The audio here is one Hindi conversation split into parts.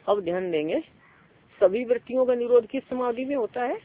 अब ध्यान देंगे, सभी वृत्तियों का निरोध किस समाधि में होता है?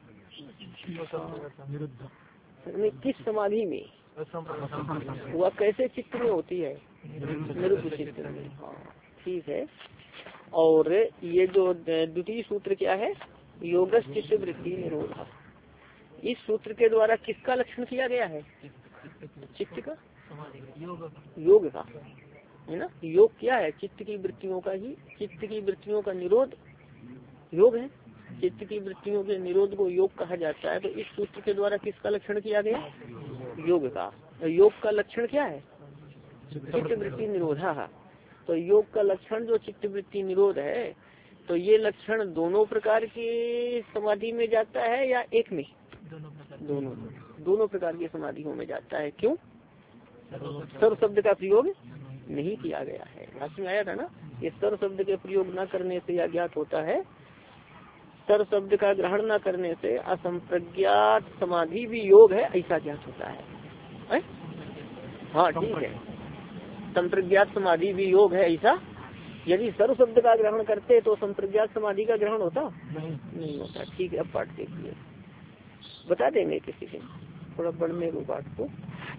किस समाधि में? वह कैसे चित्त में होती है? निरुद्ध चित्त में। हाँ ठीक है। और ये जो द्वितीय सूत्र क्या है? योगस चित्त वृत्ति निरोध। इस सूत्र के द्वारा किसका लक्षण किया गया है? चित्त का, योग का, है ना। योग क्या है? चित्त की वृत्तियों का ही, चित्त की वृत्तियों का निरोध योग है। चित्त की वृत्तियों के निरोध को योग कहा जाता है। तो इस सूत्र के द्वारा किसका लक्षण किया गया? योग का। योग का लक्षण क्या है? चित्त वृत्ति निरोध। तो योग का लक्षण जो चित्त वृत्ति निरोध है, तो ये लक्षण दोनों प्रकार की समाधि में जाता है या एक में? दोनों प्रकार की समाधियों में जाता है। क्यों? सर्व शब्द का प्रयोग नहीं किया गया है। राशि में आया था ना, ये सर्व शब्द के प्रयोग न करने से अज्ञात होता है, सर्व शब्द का ग्रहण न करने से असंप्रज्ञात समाधि भी योग है ऐसा ज्ञात होता है? हाँ ठीक है, संप्रज्ञात समाधि भी योग है ऐसा। यदि सर्व शब्द का ग्रहण करते तो संप्रज्ञात समाधि का ग्रहण होता नहीं होता। ठीक है, अब पाठ देखिए, बता देंगे किसी दिन थोड़ा पढ़ने को पाठ को।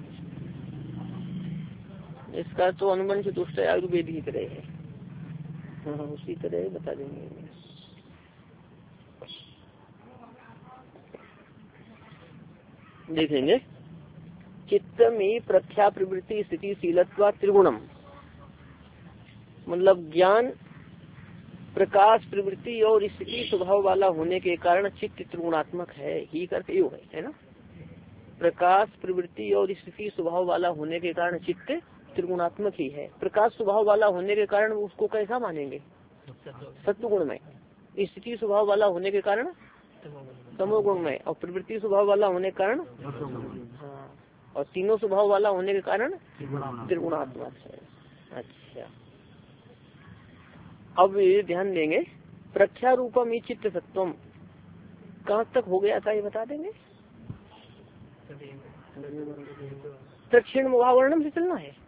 इसका तो अनुबंध चतुष्टय आयुर्वेद की तरह है। हाँ उसी तरह बता देंगे। देखेंगे, चित्त में प्रख्या प्रवृत्ति स्थिति शीलत्वा त्रिगुणम, मतलब ज्ञान प्रकाश प्रवृत्ति और स्थिति स्वभाव वाला होने के कारण चित्त त्रिगुणात्मक है। ही करते योग है ना। प्रकाश प्रवृत्ति और स्थिति स्वभाव वाला होने के कारण चित्त त्रिगुणात्मक ही है। प्रकाश स्वभाव वाला होने के कारण उसको कैसा मानेंगे? सत्वगुण में। स्थिति स्वभाव वाला होने के कारण तमोगुण में, और प्रवृत्ति स्वभाव वाला होने के कारण हाँ, और तीनों स्वभाव वाला होने के कारण त्रिगुणात्मक है। अच्छा, अब ध्यान देंगे, प्रख्या रूपम ही चित्त सत्वम कहाँ तक हो गया था ये बता देंगे। दक्षिण मुहावर्णम से चलना है?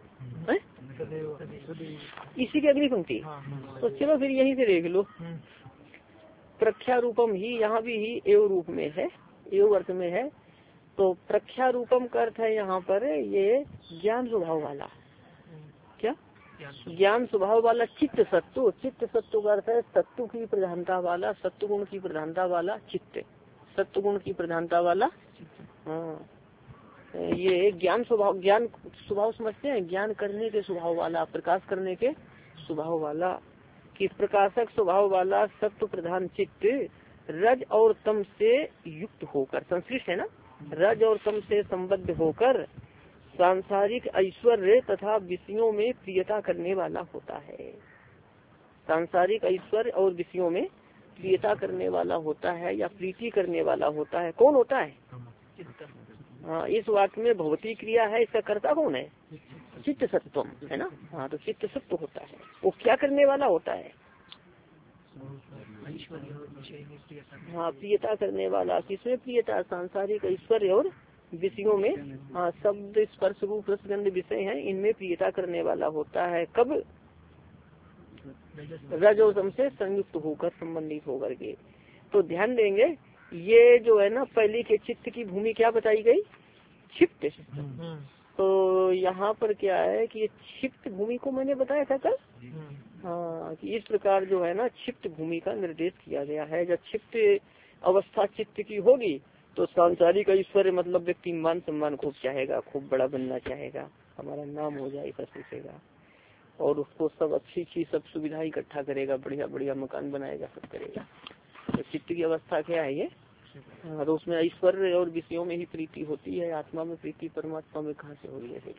इसी की अगली पंक्ति। तो चलो फिर यहीं से देख लो। प्रख्या रूपम ही, यहाँ भी ही एव रूप में है, एव अर्थ में है। तो प्रख्या रूपम का अर्थ है यहाँ पर ये ज्ञान स्वभाव वाला, क्या ज्ञान स्वभाव वाला चित्त सत्व। चित्त सत्व का अर्थ है सत्व की प्रधानता वाला, सत्व गुण की प्रधानता वाला चित्त, सत्व गुण की प्रधानता वाला। हाँ, ये ज्ञान स्वभाव, ज्ञान स्वभाव समझते हैं, ज्ञान करने के स्वभाव वाला, प्रकाश करने के स्वभाव वाला, कि प्रकाशक स्वभाव वाला सत्व प्रधान चित्त रज और तम से युक्त होकर, संश्लिष्ट है ना, रज और तम से संबद्ध होकर सांसारिक ऐश्वर्य तथा विषयों में प्रियता करने वाला होता है। सांसारिक ऐश्वर्य और विषयों में प्रियता करने वाला होता है या प्रीति करने वाला होता है। कौन होता है? हाँ, इस वाक्य में भगवती क्रिया है, इसका कर्ता कौन है? चित्त सत्वम है ना। हाँ, तो चित्त सत्व होता है, वो क्या करने वाला होता है? हाँ, प्रियता करने वाला। किसमें प्रियता? सांसारिक ऐश्वर्य और विषयों में। हाँ, शब्द स्पर्श रूप रसगंध विषय हैं, इनमें प्रियता करने वाला होता है। कब? रज और तम से संयुक्त होकर, संबंधित होकर के। तो ध्यान देंगे, ये जो है ना, पहले के चित्त की भूमि क्या बताई गई? क्षिप्त। तो यहाँ पर क्या है कि ये क्षिप्त भूमि को मैंने बताया था कल। हाँ, कि इस प्रकार जो है ना क्षिप्त भूमि का निर्देश किया गया है। जब क्षिप्त अवस्था चित्त की होगी तो सांसारिक ऐश्वर्य मतलब व्यक्ति मान सम्मान खूब चाहेगा, खूब बड़ा बनना चाहेगा, हमारा नाम हो जाए ऐसा सोचेगा, और उसको सब अच्छी चीज, सब सुविधा इकट्ठा करेगा, बढ़िया बढ़िया मकान बनाएगा, सब करेगा। तो चित्त की अवस्था क्या है ये? हाँ, तो उसमें ऐश्वर्य और विषयों में ही प्रीति होती है, आत्मा में प्रीति परमात्मा में कहाँ से हो रही है?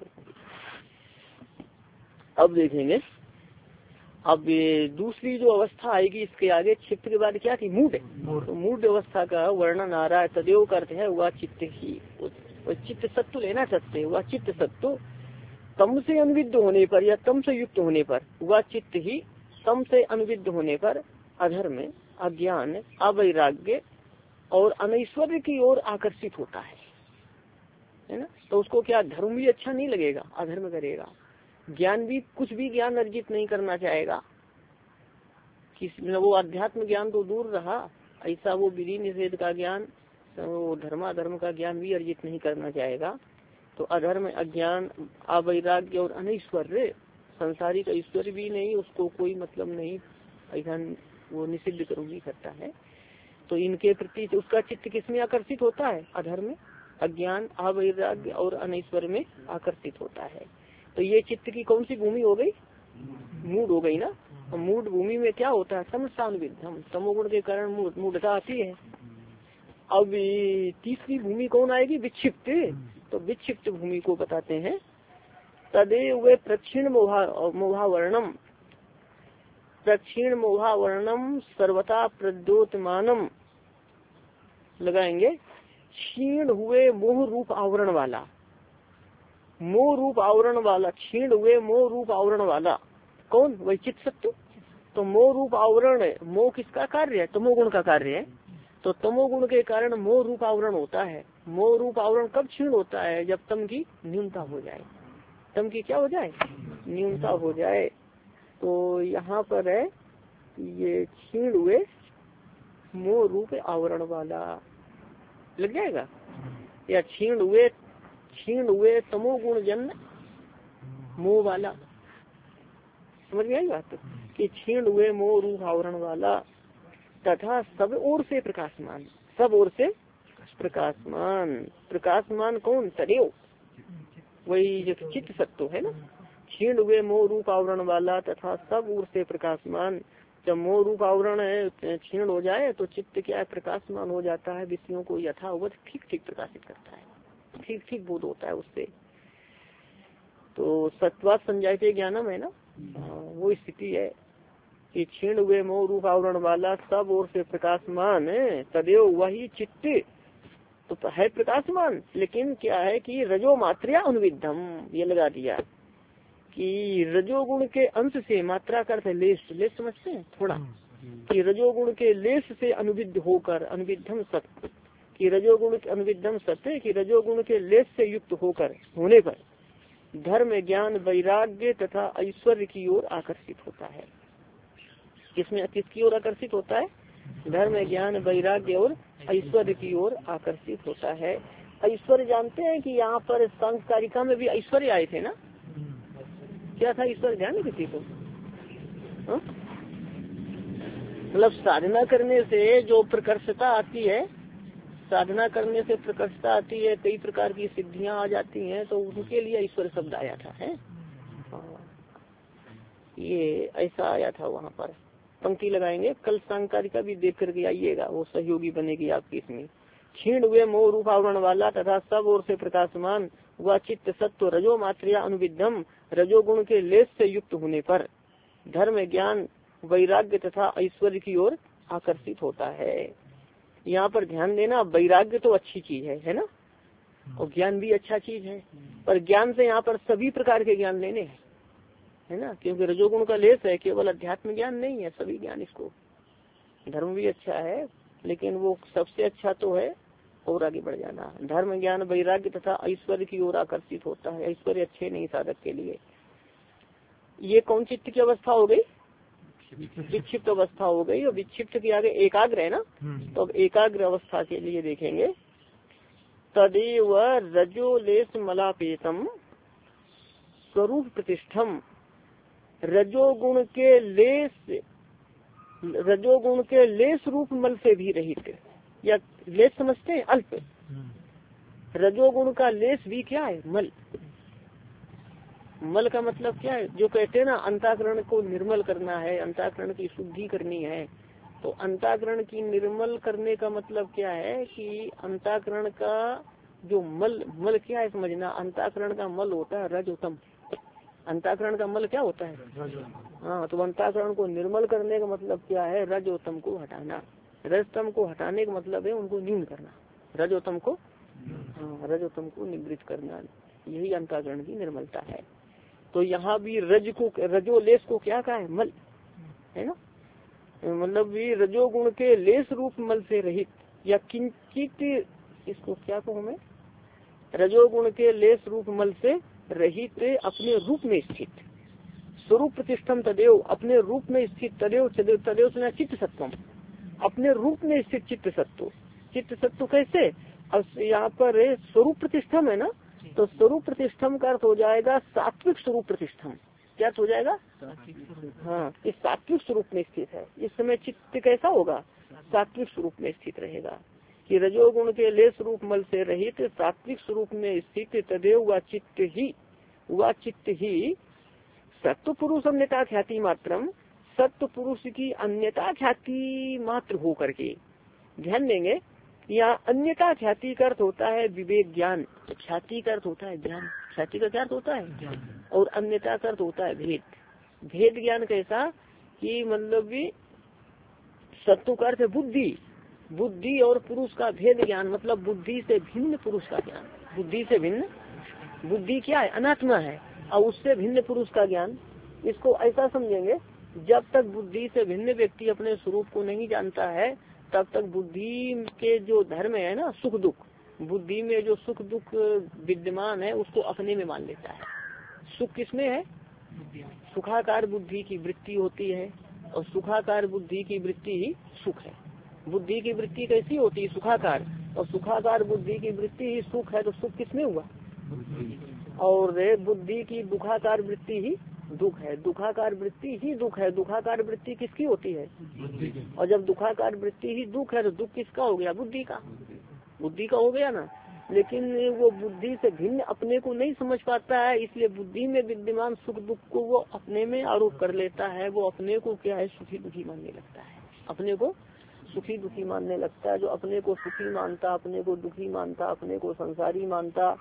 अब देखेंगे, अब ये दूसरी जो अवस्था आएगी इसके आगे, क्षिप्त के बाद क्या थी? मूड। तो मूड अवस्था का वर्णन आ रहा है। तदेव का अर्थ है वह चित्त ही, चित्त सत्व लेना सकते, वह चित्त सत्व तम से अनुविद्ध होने पर या तम से युक्त होने पर, वह चित्त ही तम से अनुविद्ध होने पर अधर्म, अज्ञान, अवैराग्य और अनैश्वर्य की ओर आकर्षित होता है ना। तो उसको क्या धर्म भी अच्छा नहीं लगेगा, अधर्म करेगा। ज्ञान भी, कुछ भी ज्ञान अर्जित नहीं करना चाहेगा, वो अध्यात्म ज्ञान तो दूर रहा, ऐसा वो विधि निषेध का ज्ञान, वो धर्माधर्म का ज्ञान भी अर्जित नहीं करना चाहेगा। तो अधर्म, अज्ञान, अवैराग्य और अनैश्वर्य, संसारिक ऐश्वर्य भी नहीं, उसको कोई मतलब नहीं, ऐसा वो निषिद्ध करोगी करता है। तो इनके प्रति उसका चित्त किसमें आकर्षित होता है? अधर्म में, अज्ञान, अवैराग्य और अनैश्वर्य में आकर्षित होता है। तो ये चित्त की कौन सी भूमि हो गई? मूड हो गई ना। और मूड भूमि में क्या होता है? तमसानुविद्धम, तमोगुण के कारण मूढ़ता आती है। अब तीसरी भूमि कौन आएगी? विक्षिप्त। तो विक्षिप्त भूमि को बताते हैं। तदेव वे प्रक्षीण मोहावर्णम, प्रक्षीण मोहावर्णम सर्वथा प्रद्योतमानम लगाएंगे। क्षीण हुए मोह रूप आवरण वाला, मोह रूप आवरण वाला, क्षीण हुए मोह रूप आवरण वाला कौन? वही चित्त सत्व। तो मोह रूप आवरण, मोह किसका कार्य है? तमोगुण का कार्य है। तो तमोगुण के कारण मोह रूप आवरण होता है। मोह रूप आवरण कब क्षीण होता है? जब तम की न्यूनता हो जाए। तम की क्या हो जाए? न्यूनता हो जाए। तो यहाँ पर है ये क्षीण हुए मोह रूप आवरण वाला लग जाएगा, या क्षीण हुए तमोगुण जन्य मोह वाला, समझ गए बात? कि क्षीण हुए मोह रूप आवरण वाला तथा सब ओर से प्रकाशमान, सब ओर से प्रकाशमान। प्रकाशमान कौन? तदेव, वही जो चित्त सत्व है ना। क्षीण हुए मोह रूप आवरण वाला तथा सब ओर से प्रकाशमान। जब मोह रूप आवरण है क्षीण हो जाए तो चित्त क्या है? प्रकाशमान हो जाता है, विषयों को यथावत ठीक ठीक प्रकाशित करता है, ठीक ठीक बोध होता है उससे। तो सत्वा संजायते ज्ञानम है ना, वो स्थिति है कि क्षीण हुए मोह रूप आवरण वाला सब ओर से प्रकाशमान तदेव वही चित्त तो है प्रकाशमान। लेकिन क्या है कि रजो मात्रा अनुविद्धम, ये लगा दिया कि रजोगुण के अंश से, मात्रा का अर्थ है लेस, लेस समझते हैं थोड़ा, कि रजोगुण के लेस से अनुविद्ध होकर, अनुविद्धम सत्य, कि रजोगुण के अनुविद्धम सत्य, कि रजोगुण के लेस से युक्त होकर होने पर धर्म, ज्ञान, वैराग्य तथा ऐश्वर्य की ओर आकर्षित होता है। किसमें, किसकी ओर आकर्षित होता है? धर्म, ज्ञान, वैराग्य और ऐश्वर्य की ओर आकर्षित होता है। ऐश्वर्य जानते हैं कि यहाँ पर सांस्कारिका में भी ऐश्वर्य आए थे ना। क्या था ईश्वर? ध्यान है किसी को? मतलब साधना करने से जो प्रकर्षता आती है, साधना करने से प्रकर्षता आती है, कई प्रकार की सिद्धियां आ जाती हैं, तो उनके लिए ईश्वर शब्द आया था है। ये ऐसा आया था वहाँ पर। पंक्ति लगाएंगे, कल सांकारिका भी देख करके आइएगा, वो सहयोगी बनेगी आपकी इसमें। क्षीण हुए मोह रूप आवरण वाला तथा सब ओर से प्रकाशमान वह चित्त सत्व रजो मात्रिया अनुविद्धम, रजोगुण के लेस से युक्त होने पर धर्म, ज्ञान, वैराग्य तथा ऐश्वर्य की ओर आकर्षित होता है। यहाँ पर ध्यान देना, वैराग्य तो अच्छी चीज है ना, और ज्ञान भी अच्छा चीज है, पर ज्ञान से यहाँ पर सभी प्रकार के ज्ञान लेने हैं, है ना, क्योंकि रजोगुण का लेस है, केवल अध्यात्म ज्ञान नहीं है, सभी ज्ञान इसको। धर्म भी अच्छा है, लेकिन वो सबसे अच्छा तो है और आगे बढ़ जाना। धर्म, ज्ञान, वैराग्य तथा ऐश्वर्य की ओर आकर्षित होता है। ऐश्वर्य अच्छे नहीं साधक के लिए। ये कौन चित्त की अवस्था हो गई? विक्षिप्त अवस्था हो गई। और विक्षिप्त के आगे एकाग्र है ना, तो अब एकाग्र अवस्था के लिए देखेंगे। तदेव रजोलेस मलापेतम स्वरूप प्रतिष्ठम, रजोगुण के लेस रूप मल से भी रहित, या लेस समझते हैं अल्प। रजोगुण का लेस भी क्या है? मल। मल का मतलब क्या है? जो कहते हैं ना अंतःकरण को निर्मल करना है, अंतःकरण की शुद्धि करनी है, तो अंतःकरण की निर्मल करने का मतलब क्या है कि अंतःकरण का जो मल क्या है समझना। अंतःकरण का मल होता है रजोतम। अंतःकरण का मल क्या होता है? हाँ, तो अंतःकरण को निर्मल करने का मतलब क्या है? रजोतम को हटाना। रजतम को हटाने का मतलब है उनको न्यून करना। रजोतम को, हाँ, रजोतम को निवृत्त करना, यही अंतःकरण की निर्मलता है। तो यहाँ भी रजोलेस को क्या कहा है? मल, है ना, मतलब भी रजोगुण के लेस रूप मल से रहित, या किंचित, इसको क्या कहूँ मैं, रजोगुण के लेस रूप मल से रहित अपने रूप में स्थित, स्वरूप प्रतिष्ठम तदेव, अपने रूप में स्थित, तदेव तदेव से चित्त सत्वम, अपने रूप में स्थित चित्त सत्व। चित्त सत्व कैसे, अब यहाँ पर स्वरूप प्रतिष्ठम है ना, तो स्वरूप प्रतिष्ठम का अर्थ हो जाएगा सात्विक स्वरूप प्रतिष्ठम। क्या हो जाएगा, हाँ, इस सात्विक स्वरूप में स्थित है। इस समय चित्त कैसा होगा, सात्विक स्वरूप में स्थित रहेगा, कि रजोगुण के लेस रूप मल से रहित सात्विक स्वरूप में स्थित तदेव व चित्त ही सत्व पुरुष अन्यता ख्याति मात्रम, सत्व पुरुष की अन्यता ख्याति मात्र हो करके। ध्यान देंगे, यहाँ अन्यता ख्याति का अर्थ होता है विवेक ज्ञान, ख्याति का अर्थ होता है ज्ञान। ख्याति का क्या अर्थ होता है, और अन्यता का अर्थ होता है भेद। भेद ज्ञान कैसा, कि मतलब भी सत्व का अर्थ है बुद्धि, बुद्धि और पुरुष का भेद ज्ञान, मतलब बुद्धि से भिन्न पुरुष का ज्ञान। बुद्धि से भिन्न, बुद्धि क्या है, अनात्मा है, और उससे भिन्न पुरुष का ज्ञान। इसको ऐसा समझेंगे, जब तक बुद्धि से भिन्न व्यक्ति अपने स्वरूप को नहीं जानता है, तब तक बुद्धि के जो धर्म है ना, सुख दुख, बुद्धि में जो सुख दुख विद्यमान है उसको अपने में मान लेता है। सुख किसमें है, सुखाकार बुद्धि की वृत्ति होती है, और सुखाकार बुद्धि की वृत्ति ही सुख है। बुद्धि की वृत्ति कैसी होती है, सुखाकार, और सुखाकार बुद्धि की वृत्ति ही सुख है, तो सुख किसमें हुआ, और बुद्धि की दुखाकार वृत्ति ही दुख है, दुखाकार वृत्ति ही दुख है। दुखाकार वृत्ति किसकी होती है, और जब दुखाकार वृत्ति ही दुख है तो दुख किसका हो गया, बुद्धि का, बुद्धि का हो गया ना। लेकिन वो बुद्धि से भिन्न अपने को नहीं समझ पाता है, इसलिए बुद्धि में विद्यमान सुख दुख को वो अपने में आरोप कर लेता है। वो अपने को क्या है, सुखी दुखी मानने लगता है, अपने को सुखी दुखी मानने लगता है। जो अपने को सुखी मानता, अपने को दुखी मानता, अपने को संसारी मानता,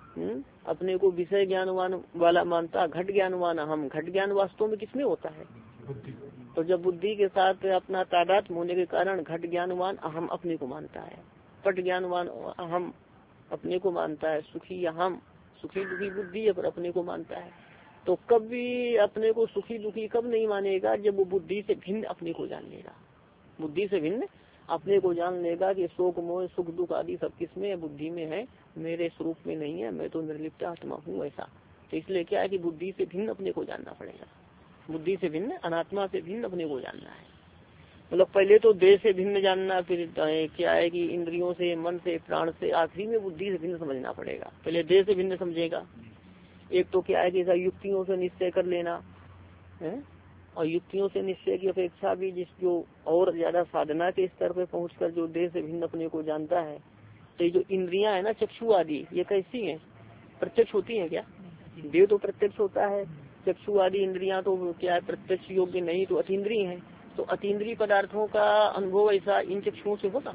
अपने को विषय ज्ञानवान वाला मानता, घट ज्ञानवान हम। घट ज्ञान वास्तव में किसमें होता है, तो जब बुद्धि के साथ अपना तादात्म्य होने के कारण घट ज्ञानवान अहम अपने को मानता है, पट ज्ञानवान अहम अपने को मानता है, सुखी अहम, सुखी दुखी बुद्धि पर अपने को मानता है। तो कभी अपने को सुखी दुखी कब नहीं मानेगा, जब वो बुद्धि से भिन्न अपने को जान लेगा। बुद्धि से भिन्न अपने को जान लेगा कि शोक मोह सुख दुख आदि सब किसमें है, बुद्धि में है, मेरे स्वरूप में नहीं है, मैं तो निर्लिप्त आत्मा हूँ ऐसा। तो इसलिए क्या है कि बुद्धि से भिन्न अपने को जानना पड़ेगा, बुद्धि से भिन्न, अनात्मा से भिन्न अपने को जानना है। मतलब पहले तो देह से भिन्न जानना, फिर क्या है कि इंद्रियों से, मन से, प्राण से, आखिरी में बुद्धि से भिन्न समझना पड़ेगा। पहले देह से भिन्न समझेगा। एक तो क्या है कि युक्तियों से निश्चय कर लेना है, और युक्तियों से निश्चय की अपेक्षा भी जो और ज्यादा साधना के स्तर पे पहुंचकर जो देह से भिन्न अपने को जानता है। तो ये जो इंद्रियां है ना, चक्षु आदि, ये कैसी हैं, प्रत्यक्ष होती हैं क्या, देह तो प्रत्यक्ष होता है, चक्षु आदि इंद्रियां तो क्या है, प्रत्यक्ष योग्य नहीं, तो अतीन्द्रिय है। तो अतीन्द्रिय पदार्थों का अनुभव ऐसा इन चक्षुओं से होगा।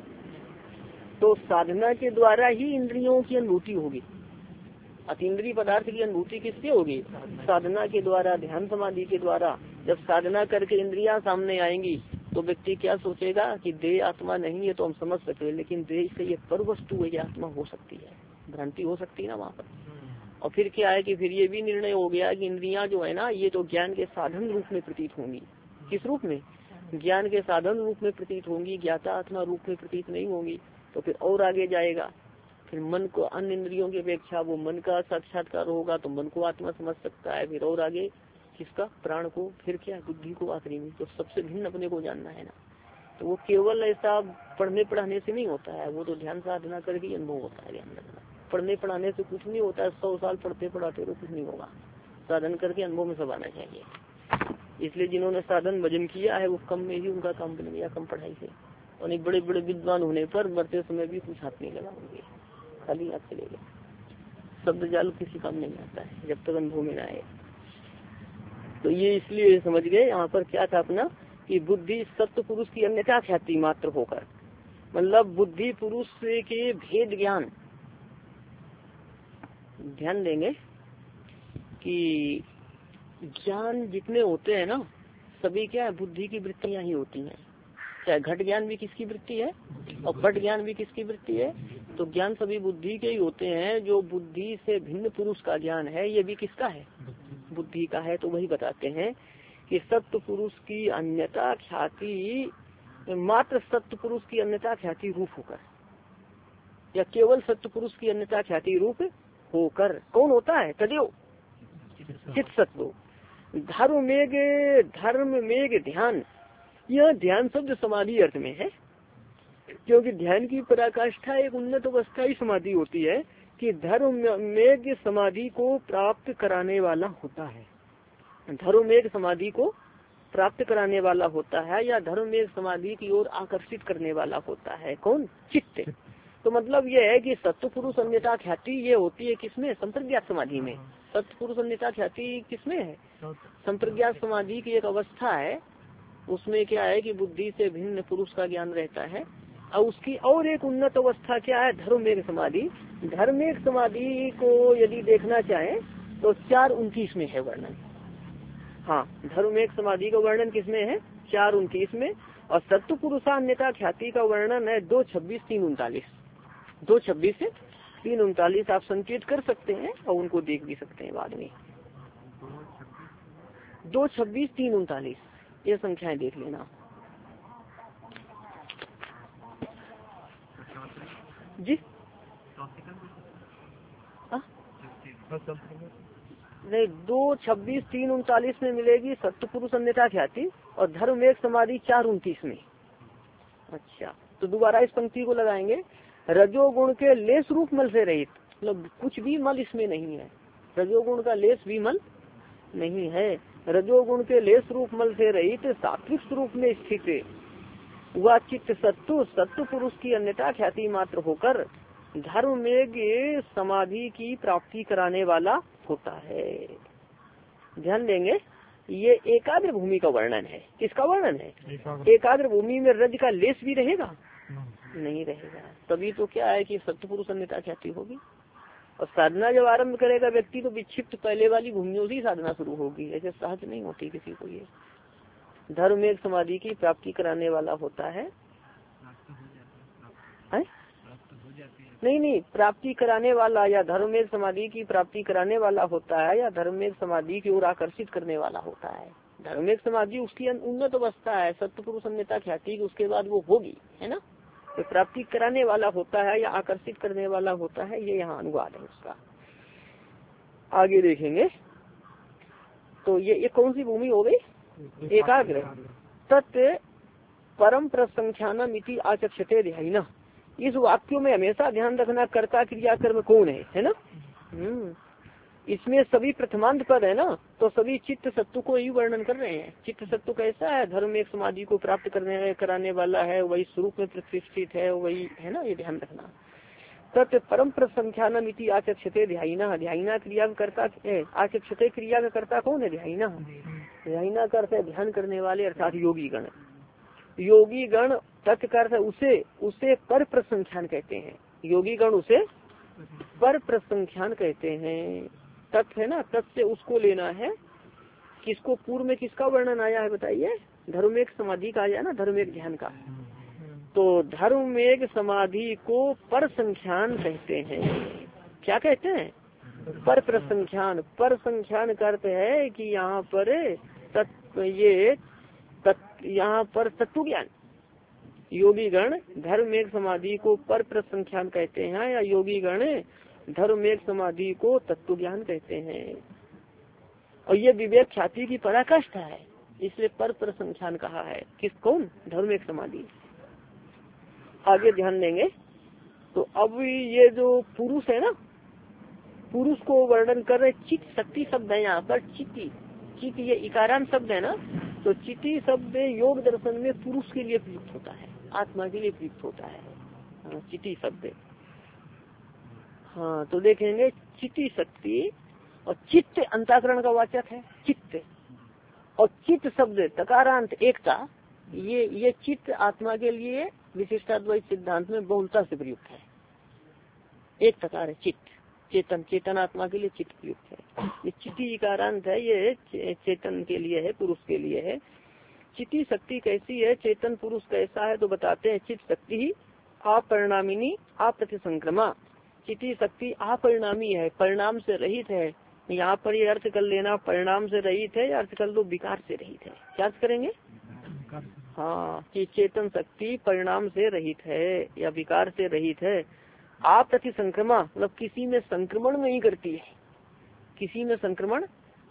तो साधना के द्वारा ही इंद्रियों की अनुभूति होगी। अतीन्द्रिय पदार्थ की अनुभूति किससे होगी, साधना के द्वारा, ध्यान समाधि के द्वारा। जब साधना करके इंद्रियां सामने आएंगी तो व्यक्ति क्या सोचेगा कि देह आत्मा नहीं है, तो हम समझ सकते हैं, लेकिन देह से ये पर वस्तु है, ये आत्मा हो सकती है, भ्रांति हो सकती है ना वहाँ पर। और फिर क्या है कि फिर ये भी निर्णय हो गया कि इंद्रियां जो है ना, ये तो ज्ञान के साधन रूप में प्रतीत होंगी। किस रूप में, ज्ञान के साधन रूप में प्रतीत होंगी, ज्ञाता आत्मा रूप में प्रतीत नहीं होंगी। तो फिर और आगे जाएगा, फिर मन को, अन्य इंद्रियों की अपेक्षा वो मन का साक्षात्कार होगा, तो मन को आत्मा समझ सकता है। फिर और आगे किसका, प्राण को, फिर क्या, बुद्धि को आखिरी में। तो सबसे भिन्न अपने को जानना है ना। तो वो केवल ऐसा पढ़ने पढ़ाने से नहीं होता है, वो तो ध्यान साधना करके अनुभव होता है। ध्यान रखना, पढ़ने पढ़ाने से कुछ नहीं होता है, 100 साल पढ़ते पढ़ाते तो कुछ नहीं होगा, साधन करके अनुभव में सब आना चाहिए। इसलिए जिन्होंने साधन भजन किया है वो कम में ही उनका काम बन गया, कम पढ़ाई से। और एक बड़े बड़े विद्वान होने पर मरते समय भी कुछ हाथ नहीं लगा होंगे, खाली हाथ चले गए। शब्द जाल किसी काम नहीं आता है जब तक अनुभव में आए। तो ये इसलिए समझ गए यहाँ पर क्या था अपना, कि बुद्धि सत्य पुरुष की अन्यथा ख्याति मात्र होकर, मतलब बुद्धि पुरुष के भेद ज्ञान। ध्यान देंगे कि ज्ञान जितने होते हैं ना, सभी क्या है, बुद्धि की वृत्तियां ही होती हैं। चाहे घट ज्ञान भी किसकी वृत्ति है, और पट ज्ञान भी किसकी वृत्ति है। तो ज्ञान सभी बुद्धि के ही होते हैं। जो बुद्धि से भिन्न पुरुष का ज्ञान है, ये भी किसका है, बुद्धि का है। तो वही बताते हैं कि सत्य पुरुष की अन्यता ख्याति, मात्र सत्य पुरुष की अन्यता ख्याति रूप होकर, या केवल सत्य पुरुष की अन्यता ख्याति रूप होकर कौन होता है, तदेव चित्त सत्व। धर्म मेघ ध्यान, यह ध्यान शब्द समाधि अर्थ में है, क्योंकि ध्यान की पराकाष्ठा एक उन्नत अवस्था ही समाधि होती है कि धर्म मेघ समाधि को प्राप्त कराने वाला होता है। धर्म मेघ समाधि को प्राप्त कराने वाला होता है या धर्म मेघ समाधि की ओर आकर्षित करने वाला होता है। कौन? चित्त। तो मतलब ये है कि सत्व पुरुष अन्यता ख्याति ये होती है किसमें? संप्रज्ञात समाधि में। सत्य पुरुष अन्यता ख्याति किसमें है? संप्रज्ञात समाधि की एक अवस्था है, उसमें क्या है कि बुद्धि से भिन्न पुरुष का ज्ञान रहता है। और उसकी और एक उन्नत अवस्था क्या है? धर्मेक समाधि। धर्मेक समाधि को यदि देखना चाहे तो 4:29 में है वर्णन। हाँ, धर्मेक समाधि का वर्णन किसमें है? 4:29 में। और सत्य पुरुषान्यता ख्याति का वर्णन है 2:26, 3:39। 2:26 से 3:39 आप संकेत कर सकते हैं और उनको देख भी सकते हैं बाद में। 2:26, 3:39 ये संख्याएं देख लेना जी। नहीं, 2:26, 3:39 में मिलेगी सत्य पुरुष अन्यता ख्याति और धर्म एक समाधि 4:29 में। अच्छा, तो दोबारा इस पंक्ति को लगाएंगे। रजोगुण के लेस रूप मल से रहित, मतलब कुछ भी मल इसमें नहीं है। रजोगुण का लेस भी मल नहीं है। रजोगुण के लेस रूप मल से रहित सात्विक स्वरूप में स्थित वह चित्त सत्व पुरुष की अन्यता ख्याति मात्र होकर धर्म में समाधि की प्राप्ति कराने वाला होता है। ध्यान देंगे, ये एकाग्र भूमि का वर्णन है। किसका वर्णन है? एकाग्र भूमि में रज का लेस भी रहेगा? नहीं रहेगा। तभी तो क्या है कि सत्य पुरुष अन्यता ख्याति होगी। और साधना जब आरंभ करेगा व्यक्ति तो विक्षिप्त पहले वाली भूमियों से साधना शुरू होगी, ऐसे सहज नहीं होती किसी को। ये धर्म एक समाधि की प्राप्ति कराने वाला होता है। नहीं, प्राप्ति कराने वाला या धर्म एक समाधि की प्राप्ति कराने वाला होता है या धर्म एक समाधि की ओर आकर्षित करने वाला होता है। धर्म एक समाधि उसकी उन्नत अवस्था है, सत्य पुरुष अन्यता ख्याति उसके बाद वो होगी, है ना। तो प्राप्ति कराने वाला होता है या आकर्षित करने वाला होता है, ये यहाँ अनुवाद है उसका। आगे देखेंगे तो ये कौन सी भूमि हो गई? एकाग्र। तत् परम प्रसंख्यानम इति आचक्षते ध्यान। इस वाक्यों में हमेशा ध्यान रखना कर्ता क्रिया कर्म कौन है ना। इसमें सभी प्रथमांत पद है ना, तो सभी चित्त सत्व को ही वर्णन कर रहे हैं। चित्त सत्व कैसा है? धर्म एक समाधि को प्राप्त कराने वाला है, वही स्वरूप में प्रतिष्ठित है, वही है ना, ये ध्यान रखना। तत् परम प्रसंख्यानम इति आचक्षते ध्यायिना। ध्यायिना क्रिया का कर्ता, आचक्षते क्रिया का कर्ता कौन है? ध्यायिना। ध्यायिना का अर्थ है ध्यान करने वाले, अर्थात योगी गण। योगी गण तत्कर्थ उसे पर प्रसंख्यान कहते हैं। योगी गण उसे पर प्रसंख्यान कहते हैं। तत् है ना, तत् से उसको लेना है। किसको? पूर्व में किसका वर्णन आया है बताइए? धर्मेक समाधि का आया ना, धर्मेक ध्यान का। तो धर्मेक समाधि को पर संख्यान कहते हैं। क्या कहते हैं? पर प्रसंख्यान। पर संख्यान का अर्थ है कि यहाँ पर यहाँ पर तत्व ज्ञान। योगी गण धर्मेक समाधि को पर प्रसंख्यान कहते हैं या योगी गण धर्मेक समाधि को तत्व ज्ञान कहते हैं। और ये विवेक ख्याति की पराकाष्ठा है, इसलिए पर प्रसंख्यान कहा है। किस? कौन? धर्मेक समाधि। आगे ध्यान देंगे तो अब ये जो पुरुष है ना, पुरुष को वर्णन कर रहे चित्त शक्ति शब्द है यहाँ पर। चित्ती, चित्त ये इकारांत शब्द है ना, तो चित्ती शब्द योग दर्शन में पुरुष के लिए प्रयुक्त होता है, आत्मा के लिए प्रयुक्त होता है। चित्ती शब्द। हाँ, तो देखेंगे चित्ती शक्ति और चित्त अंतःकरण का वाचक है चित्त। और चित्त शब्द तकारांत एकता, ये चित्त आत्मा के लिए विशिष्टाद्वैत सिद्धांत में बहुलता से प्रयुक्त है। एक तकार है चित्त, चेतन आत्मा के लिए चित्त प्रयुक्त है। ये चित्ती इकारांत है, ये चेतन के लिए है, पुरुष के लिए है। चित्ती शक्ति कैसी है? चेतन पुरुष कैसा है? तो बताते हैं चित्त शक्ति ही अपरिणामिनी अप्रतिसंक्रमा। चित्ती शक्ति अपरिणामी है, परिणाम से रहित है। यहाँ पर ये अर्थ कर लेना, परिणाम से रहित है, या अर्थ कर लो विकार से रहित है। क्या अर्थ करेंगे? हाँ, कि चेतन शक्ति परिणाम से रहित है या विकार से रहित है। आप प्रति संक्रमा, मतलब किसी में संक्रमण नहीं करती है, किसी में संक्रमण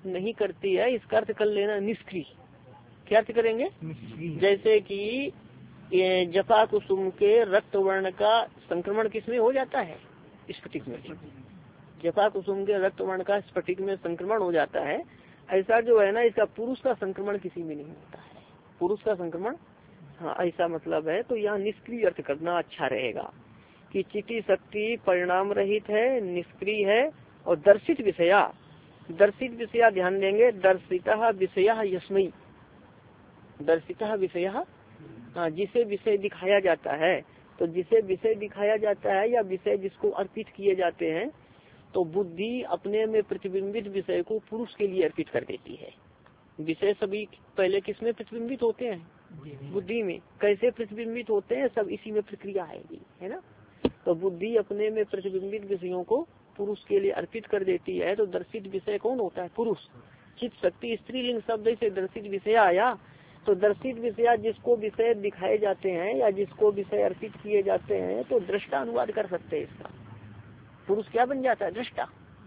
नहीं करती है, इसका अर्थ कर लेना निष्क्रिय। क्या अर्थ करेंगे? जैसे कि जपा कुसुम के रक्त वर्ण का संक्रमण किसमें हो जाता है? स्फटिक में। जपा कुसुम के रक्त वर्ण का स्फटिक में संक्रमण हो जाता है, ऐसा जो है ना, इसका पुरुष का संक्रमण किसी में नहीं होता है, पुरुष का संक्रमण। हाँ, ऐसा मतलब है। तो यहाँ निष्क्रिय अर्थ करना अच्छा रहेगा कि चिति शक्ति परिणाम रहित है, निष्क्रिय है, और दर्शित विषया, दर्शित विषया ध्यान देंगे, दर्शिता विषया यस्मै, दर्शिता विषया, हाँ, जिसे विषय दिखाया जाता है। तो जिसे विषय दिखाया जाता है या विषय जिसको अर्पित किए जाते हैं, तो बुद्धि अपने में प्रतिबिंबित विषय को पुरुष के लिए अर्पित कर देती है। विषय सभी पहले किसमें प्रतिबिंबित होते हैं? बुद्धि में। कैसे प्रतिबिंबित होते हैं? सब इसी में प्रक्रिया आएगी, है ना। तो बुद्धि अपने में प्रतिबिंबित विषयों को पुरुष के लिए अर्पित कर देती है। तो दर्शित विषय कौन होता है? पुरुष। चित्त शक्ति स्त्रीलिंग शब्द से दर्शित विषय आया। तो दर्शित विषय जिसको विषय दिखाए जाते हैं या जिसको विषय अर्पित किए जाते हैं, तो दृष्टा अनुवाद कर सकते हैं इसका। पुरुष क्या बन जाता है? दृष्टा।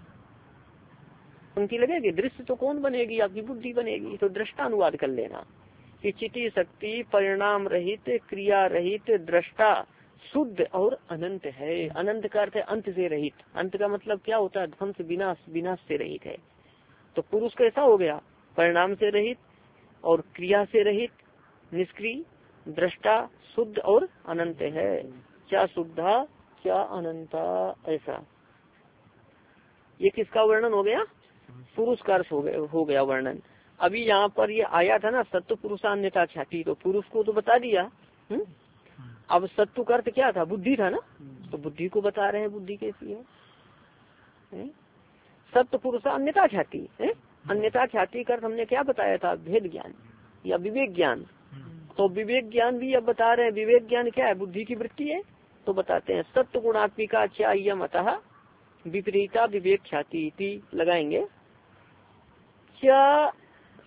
उनकी लगेगी दृश्य तो कौन बनेगी? आपकी बुद्धि बनेगी। तो दृष्टा अनुवाद कर लेना कि चिति शक्ति परिणाम रहित, क्रिया रहित, दृष्टा शुद्ध और अनंत है। अनंत का अर्थ है अंत से रहित। अंत का मतलब क्या होता है? ध्वंस, विनाश, विनाश से रहित है। तो पुरुष कैसा हो गया? परिणाम से रहित और क्रिया से रहित, निष्क्रिय, दृष्टा, शुद्ध और अनंत है। क्या शुद्धा क्या अनंता, ऐसा। ये किसका वर्णन हो गया? पुरुष का अर्थ हो गया वर्णन। अभी यहाँ पर ये आया था ना सत्व पुरुषान्यता ख्याति, तो पुरुष को तो बता दिया। अब सत्व का अर्थ क्या था? बुद्धि था ना, तो बुद्धि को बता रहे हैं बुद्धि कैसी है। सत्व पुरुषान्यता ख्याति, अन्यथा ख्याति का अर्थ हमने क्या बताया था? भेद ज्ञान या विवेक ज्ञान। तो विवेक ज्ञान भी अब बता रहे हैं। विवेक ज्ञान क्या है? बुद्धि की वृत्ति है। तो बताते हैं सत्व गुणात्मिका क्या यम अतः विपरीता विवेक ख्याति लगाएंगे। क्या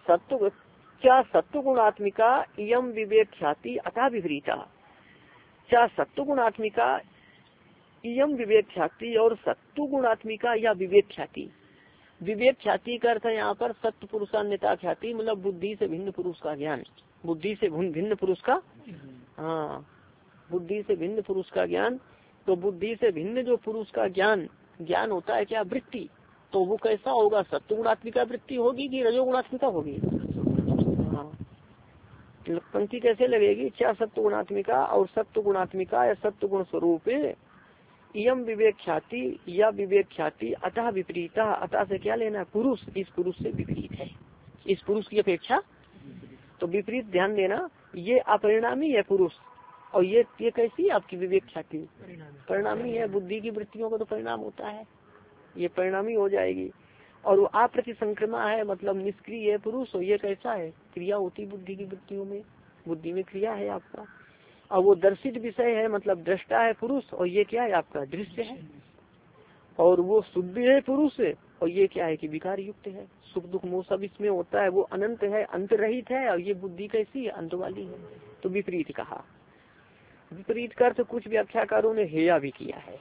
सत्व गुणात्मिका यम विवेक ख्याति अतः विपरीता। क्या सत्व गुणात्मिका यम विवेक ख्याति और सत्व गुणात्मिका या विवेक ख्याति। विवेक ख्याति का अर्थ है यहाँ पर सत्व पुरुषान्यता ख्याति, मतलब बुद्धि से भिन्न पुरुष का ज्ञान। बुद्धि से भिन्न पुरुष का, हाँ, बुद्धि से भिन्न पुरुष का ज्ञान। तो बुद्धि से भिन्न जो पुरुष का ज्ञान होता है क्या? वृत्ति। तो वो कैसा होगा? सत्व गुणात्मिका वृत्ति होगी कि रजोगुणात्मिका होगी? हाँ, पंक्ति कैसे लगेगी? क्या सत्व गुणात्मिका और सत्व गुणात्मिका या सत्व गुण स्वरूप यम विवेक ख्याति या विवेक ख्याति अतः विपरीता। अतः से क्या लेना? पुरुष इस पुरुष से विपरीत है, इस पुरुष की अपेक्षा। तो विपरीत ध्यान देना, ये अपरिणामी है पुरुष, और ये कैसी है आपकी विवेक ख्याति? परिणामी है। बुद्धि की वृत्तियों का तो परिणाम होता है, ये परिणामी हो जाएगी। और वो अप्रतिसंक्रमा है, मतलब निष्क्रिय है पुरुष। और ये कैसा है? क्रिया होती बुद्धि की वृत्तियों में, बुद्धि में क्रिया है आपका। और वो दर्शित विषय है, मतलब दृष्टा है पुरुष, और ये क्या है? आपका दृश्य है। और वो शुद्ध है पुरुष, और ये क्या है कि विकार युक्त है। सुख दुख मोह सब इसमें होता है। वो अनंत है, अंत रहित है, और ये बुद्धि कैसी है? अंत वाली है। तो विपरीत कहा। विपरीत का अर्थ कुछ व्याख्याकारों ने हेया भी किया है,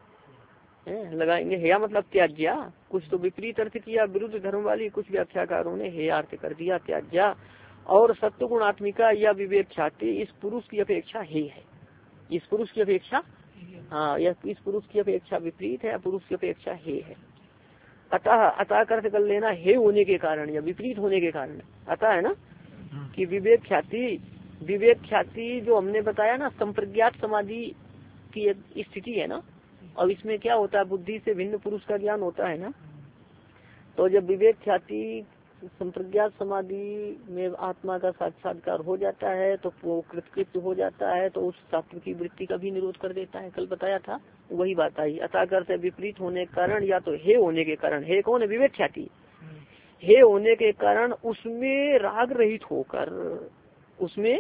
लगाएंगे। हेया मतलब त्याज्या। कुछ तो विपरीत अर्थ किया, विरुद्ध धर्म वाली। कुछ व्याख्याकारों ने हेया अर्थ कर दिया, त्याज्या। और सत्व गुणात्मिका या विवेक ख्याति इस पुरुष की अपेक्षा हे है, इस पुरुष की अपेक्षा, हाँ, यह इस पुरुष की अपेक्षा विपरीत है, पुरुष की अपेक्षा हे है। अतः अर्थ कर लेना हे होने के कारण या विपरीत होने के कारण। अतः है ना कि विवेक ख्याति जो हमने बताया ना, संप्रज्ञात समाधि की एक स्थिति है ना। और इसमें क्या होता है? बुद्धि से भिन्न पुरुष का ज्ञान होता है ना। तो जब विवेक ख्याति संप्रज्ञात समाधि में आत्मा का साक्षात्कार हो जाता है, तो वो कृतकृत्य हो जाता है, तो उस शास्त्र की वृत्ति का भी निरोध कर देता है। कल बताया था, वही बात आई। अतः से विपरीत होने के कारण, या तो हे होने के कारण, हे कौन है? विवेक ख्याति। हे होने के कारण उसमें राग रहित होकर, उसमें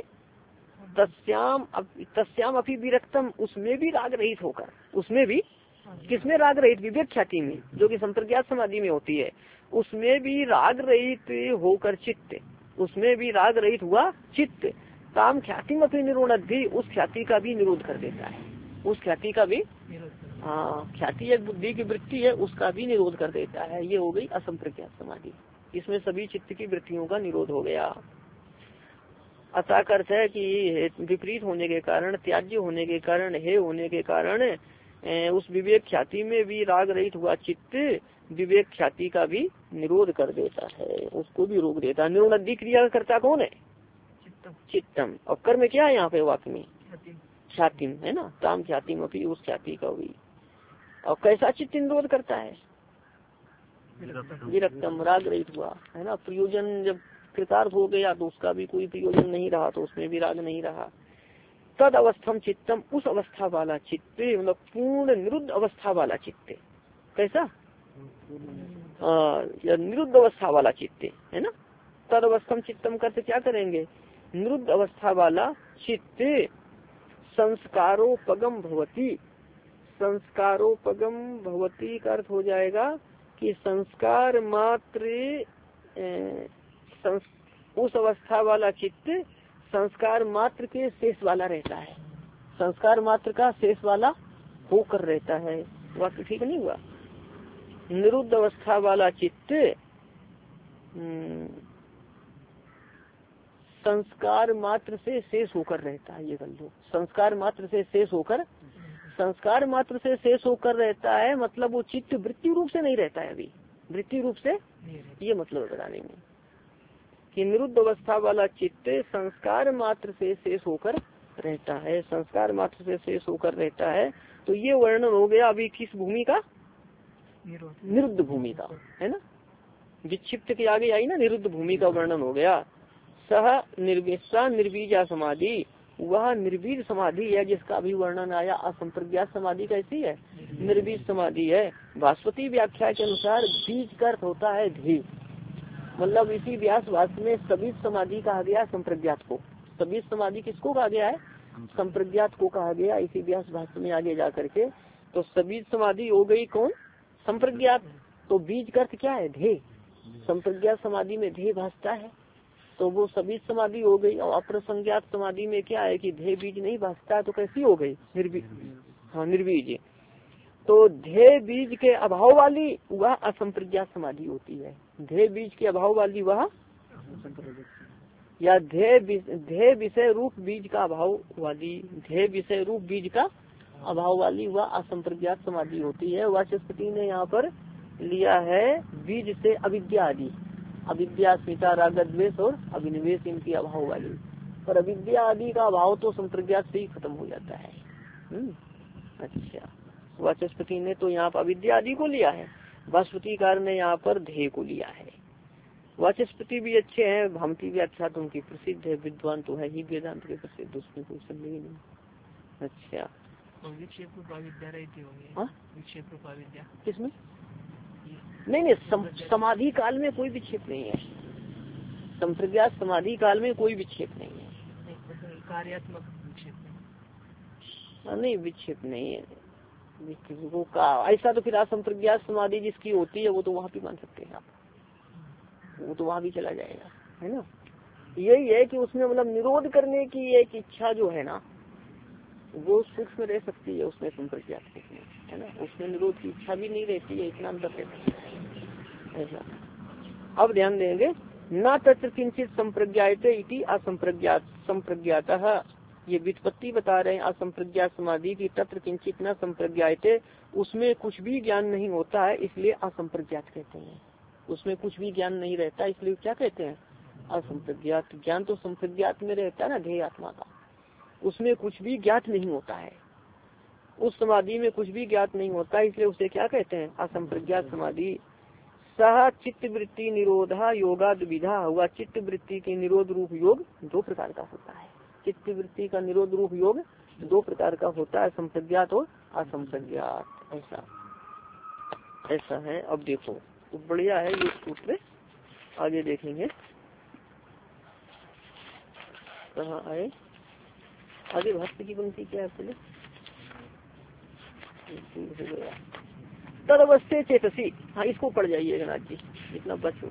तस्याम अपि विरक्तम, उसमें भी राग रहित होकर, उसमें भी किसमें राग रहित? विवेक ख्याति में, जो कि संप्रज्ञात समाधि में होती है। उसमें भी राग रहित होकर चित्त, उसमें भी राग रहित हुआ चित्त। काम ख्याति में अपनी निरोध भी, उस ख्याति का भी निरोध कर देता है, उस ख्याति का भी। हाँ, ख्याति एक बुद्धि की वृत्ति है, उसका भी निरोध कर देता है। ये हो गई असंप्रज्ञात समाधि। इसमें सभी चित्त की वृत्तियों का निरोध हो गया। अतः अर्थ है कि विपरीत होने के कारण, त्याज्य होने के कारण, हे होने के कारण उस विवेक ख्याति में भी राग रहित हुआ चित्त विवेक ख्याति का भी निरोध कर देता है, उसको भी रोक देता है। निरोधी क्रिया करता कौन है? चित्तम। और कर्म क्या है यहाँ पे वाक्य में? ख्यातिम है ना, ताम ख्यातिम अपनी, उस ख्याति का भी। और कैसा चित्त निरोध करता है? विरक्तम, राग रहित हुआ है ना। प्रयोजन जब कृतार्थ हो गया तो उसका भी कोई प्रयोजन नहीं रहा, तो उसमें भी राग नहीं रहा। तद अवस्थम चित्तम, उस अवस्था वाला चित्त, मतलब पूर्ण निरुद्ध अवस्था वाला चित्त। कैसा? निरुद्ध अवस्था वाला चित्त है ना। तद अवस्थम चित्तम करते क्या करेंगे? निरुद्ध अवस्था वाला चित्त संस्कारोपगम भवती। संस्कारोपगम भवती का अर्थ हो जाएगा कि संस्कार मात्र, उस अवस्था वाला चित्त संस्कार मात्र के शेष वाला रहता है, संस्कार मात्र का शेष वाला होकर रहता है। वाक्य ठीक नहीं हुआ? निरुद्ध अवस्था वाला चित्त संस्कार मात्र से शेष होकर रहता है, ये कर लो। संस्कार मात्र से शेष होकर, संस्कार मात्र से शेष होकर रहता है, मतलब वो चित्त वृत्ति रूप से नहीं रहता है अभी, वृत्ति रूप से, ये मतलब बताने में कि निरुद्ध अवस्था वाला चित्त संस्कार मात्र से शेष होकर रहता है, संस्कार मात्र से शेष होकर रहता है। तो ये वर्णन हो गया अभी किस भूमि का? निरुद्ध भूमि का, है ना। विक्षिप्त के आगे आई ना, निरुद्ध भूमि का वर्णन हो गया। सह निर्विशा निर्बीजा समाधि, वह निर्बीज समाधि है जिसका भी वर्णन आया। असंप्रज्ञात समाधि कैसी है? निर्बीज समाधि है। भास्वती व्याख्या के अनुसार बीज का अर्थ होता है ध्येय, मतलब इसी व्यास भाष्य में सभी समाधि कहा गया संप्रज्ञात को। सभी समाधि किसको कहा गया है? संप्रज्ञात को कहा गया इसी व्यास भाष्य में आगे जा करके। तो सभी समाधि हो गई कौन? संप्रज्ञात। तो बीज का अर्थ क्या है? ध्येय। संप्रज्ञात समाधि में ध्येय भासता है, तो वो सभी समाधि हो गई। और अप्रसंज्ञात समाधि में क्या है कि ध्येय बीज नहीं भासता, तो कैसी हो गई? निर्बीज। हाँ, निर्बीज। तो ध्येय बीज के अभाव वाली वह असंप्रज्ञात समाधि होती है। ध्येय बीज के अभाव वाली वह, या ध्येय विषय रूप बीज का अभाव वाली, ध्येय विषय रूप बीज का अभाव वाली वह असंप्रज्ञात समाधि होती है। वाचस्पति ने यहाँ पर लिया है बीज से अविद्या आदि, अविद्या स्मिता राग द्वेष और अभिनिवेश इनकी अभाव वाली। पर अविद्या आदि का अभाव तो संप्रज्ञात से ही खत्म हो जाता है। अच्छा, वाचस्पति ने तो यहाँ पर अविद्या आदि को लिया है, भास्वतीकार ने यहाँ पर ध्येय को लिया है। वाचस्पति भी अच्छे हैं, भामती व्याख्या तो उनकी प्रसिद्ध है, विद्वान तो है ही वेदांत के प्रसिद्ध, उसमें कोई संदेह नहीं। अच्छा, विक्षेप रूप अविद्या रहती होगी। विक्षेप रूप अविद्या किसमें? नहीं, समाधि काल में कोई विक्षेप नहीं है। संप्रज्ञात समाधि काल में कोई विक्षेप नहीं है। कार्यात्मक विक्षेप नहीं, विक्षेप नहीं है वो का। ऐसा तो फिर असंप्रज्ञात समाधि जिसकी होती है वो तो वहाँ भी मान सकते हैं आप, वो तो वहाँ भी चला जाएगा, है ना। यही है कि उसमें मतलब निरोध करने की एक इच्छा जो है ना, वो सूक्ष्म रह सकती है उसमें संप्रज्ञात में, है ना। उसमें निरोध की इच्छा भी नहीं रहती है, इतना अंतर रहता है ऐसा। अब ध्यान देंगे, न तत्र किंचित संप्रज्ञायते इति असंप्रज्ञात संप्रज्ञातः, ये व्युत्पत्ति बता रहे हैं असंप्रज्ञात समाधि की। तत्र किंचित न संप्रज्ञायते, उसमें कुछ भी ज्ञान नहीं होता है, इसलिए असंप्रज्ञात कहते हैं। उसमें कुछ भी ज्ञान नहीं रहता, इसलिए क्या कहते हैं? असंप्रज्ञात। ज्ञान तो संप्रज्ञात में रहता है ना, ध्येय आत्मा का, उसमें कुछ भी ज्ञात नहीं होता है। उस समाधि में कुछ भी ज्ञात नहीं होता, इसलिए उसे क्या कहते हैं? असंप्रज्ञात समाधि। सह चित्त वृत्ति निरोधा योगाद विधा, हुआ चित्त वृत्ति के निरोध रूप योग दो प्रकार का होता है। चित्त वृत्ति का निरोध रूप योग दो प्रकार का होता है, संप्रज्ञात और असंप्रज्ञात। ऐसा है। अब देखो तो बढ़िया है ये सूत्र, आगे देखेंगे कहाँ आए। आगे भाष्य की पंक्ति क्या है पहले? तदवस्थे चेतसी, हाँ इसको पढ़ जाइएगा नाथ जी, इतना बचो।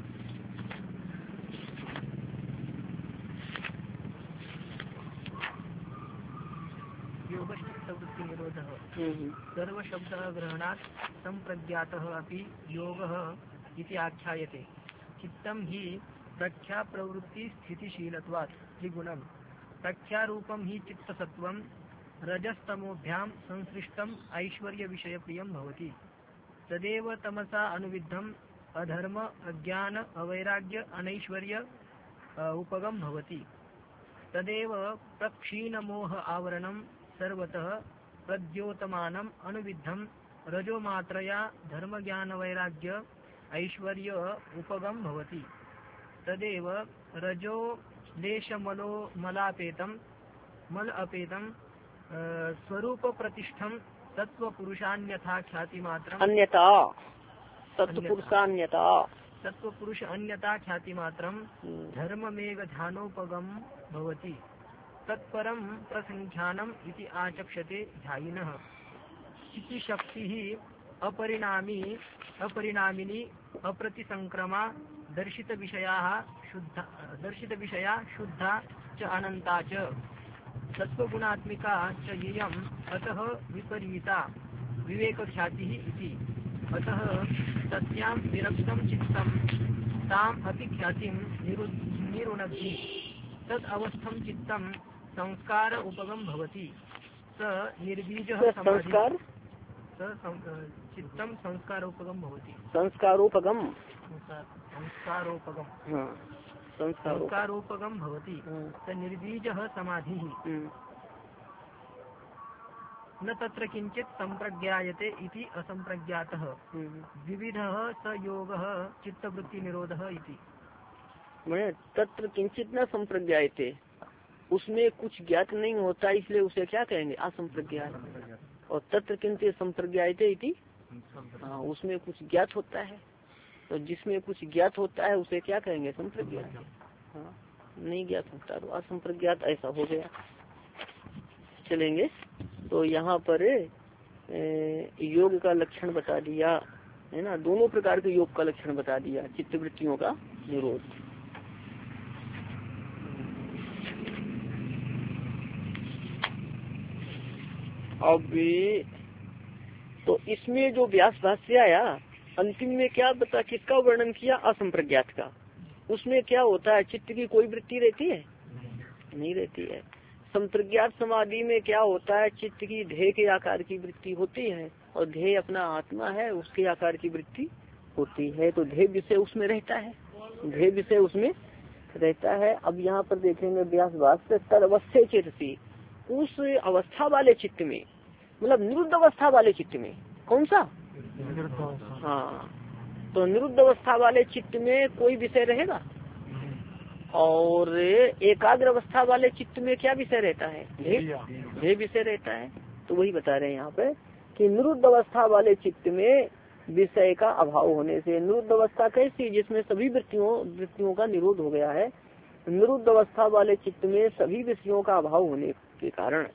सर्व शब्द ग्रहणात् संप्रज्ञातः अपि योगः इति आख्यायते। चित्तम ही प्रख्या प्रवृत्ति स्थितिशीलत्वात् त्रिगुणम प्रख्यारूपम ही चित्तसत्वम रजस्तमोभ्याम संसृष्टम ऐश्वर्य विषय प्रियम भवति तदेव तमसा अनुविद्धम अधर्म अज्ञान अवैराग्य अनैश्वर्य उपगम भवति तदेव प्रक्षीणमोह आवरणम सर्वतः प्रद्योतमानम अनुविद्धम रजो मात्रया धर्म ज्ञान वैराग्य ऐश्वर्य उपगम भवति तदेव रजो लेशमलो मलापेतम मल अपेतम स्वरूप प्रतिष्ठम तत्व पुरुषान्यथा ख्याति मात्रम अन्यथा सत्पुरुषान्यथा तत्व पुरुष अन्यथा ख्याति मात्रम धर्म मेघ ध्यानोपगम भवति तत्परम प्रसंख्यानम इति आचक्षते ध्यायिनः इति शक्ति ही अपरिणामिनी अप्रतिसंक्रमा दर्शित विषया शुद्धा च अनंता च तत्वगुणात्मिका च येयम् अतः विपरीता विवेक ख्याति इति अतः तस्यां विरक्तं चित्तं ताम् अपि ख्यातिं निरुणद्धि तद् अवस्थं चित्तं संस्कार उपगम भवति स निर्बीजः संस्कार चित्तं संस्कारोपगम भवति संस्कारोपगम संस्कारोपगम भवति स निर्बीजः समाधिः न तत्र किंचित संप्रज्ञायते इति असंप्रज्ञातः विविधः स योगः चित्तवृत्ति निरोधः इति तत्र किंचित न संप्रज्ञायते उसमें कुछ ज्ञात नहीं होता इसलिए उसे क्या कहेंगे असंप्रज्ञात और तत्र किंचित संप्रज्ञायते इति उसमें कुछ ज्ञात होता है तो जिसमें कुछ ज्ञात होता है उसे क्या कहेंगे संप्रज्ञात नहीं ज्ञात होता तो असंप्रज्ञात ऐसा हो गया चलेंगे तो यहाँ पर योग का लक्षण बता दिया है ना दोनों प्रकार के योग का लक्षण बता दिया चित्तवृत्तियों का निरोध अब तो इसमें जो व्यास भाष्य आया अंतिम में क्या बता किसका वर्णन किया असंप्रज्ञात का उसमें क्या होता है चित्त की कोई वृत्ति रहती है नहीं रहती है संप्रज्ञात समाधि में क्या होता है चित्त की ध्येय के आकार की वृत्ति होती है और ध्येय अपना आत्मा है उसके आकार की वृत्ति होती है तो ध्येय विषय उसमें रहता है ध्येय विषय उसमें रहता है अब यहाँ पर देखेंगे व्यास भाष्य तद अवस्था चेतसी उस अवस्था वाले चित्त में मतलब निरुद्ध अवस्था वाले चित्त में कौन सा हाँ तो निरुद्ध अवस्था वाले चित्त में कोई विषय रहेगा और एकाग्र अवस्था वाले चित्त में क्या विषय रहता है ध्येय विषय रहता है तो वही बता रहे हैं यहाँ पे कि निरुद्ध अवस्था वाले चित्त में विषय का अभाव होने से निरुद्ध अवस्था कैसी जिसमें सभी वृत्तियों का निरोध हो गया है निरुद्ध अवस्था वाले चित्त में सभी विषयों का अभाव होने के कारण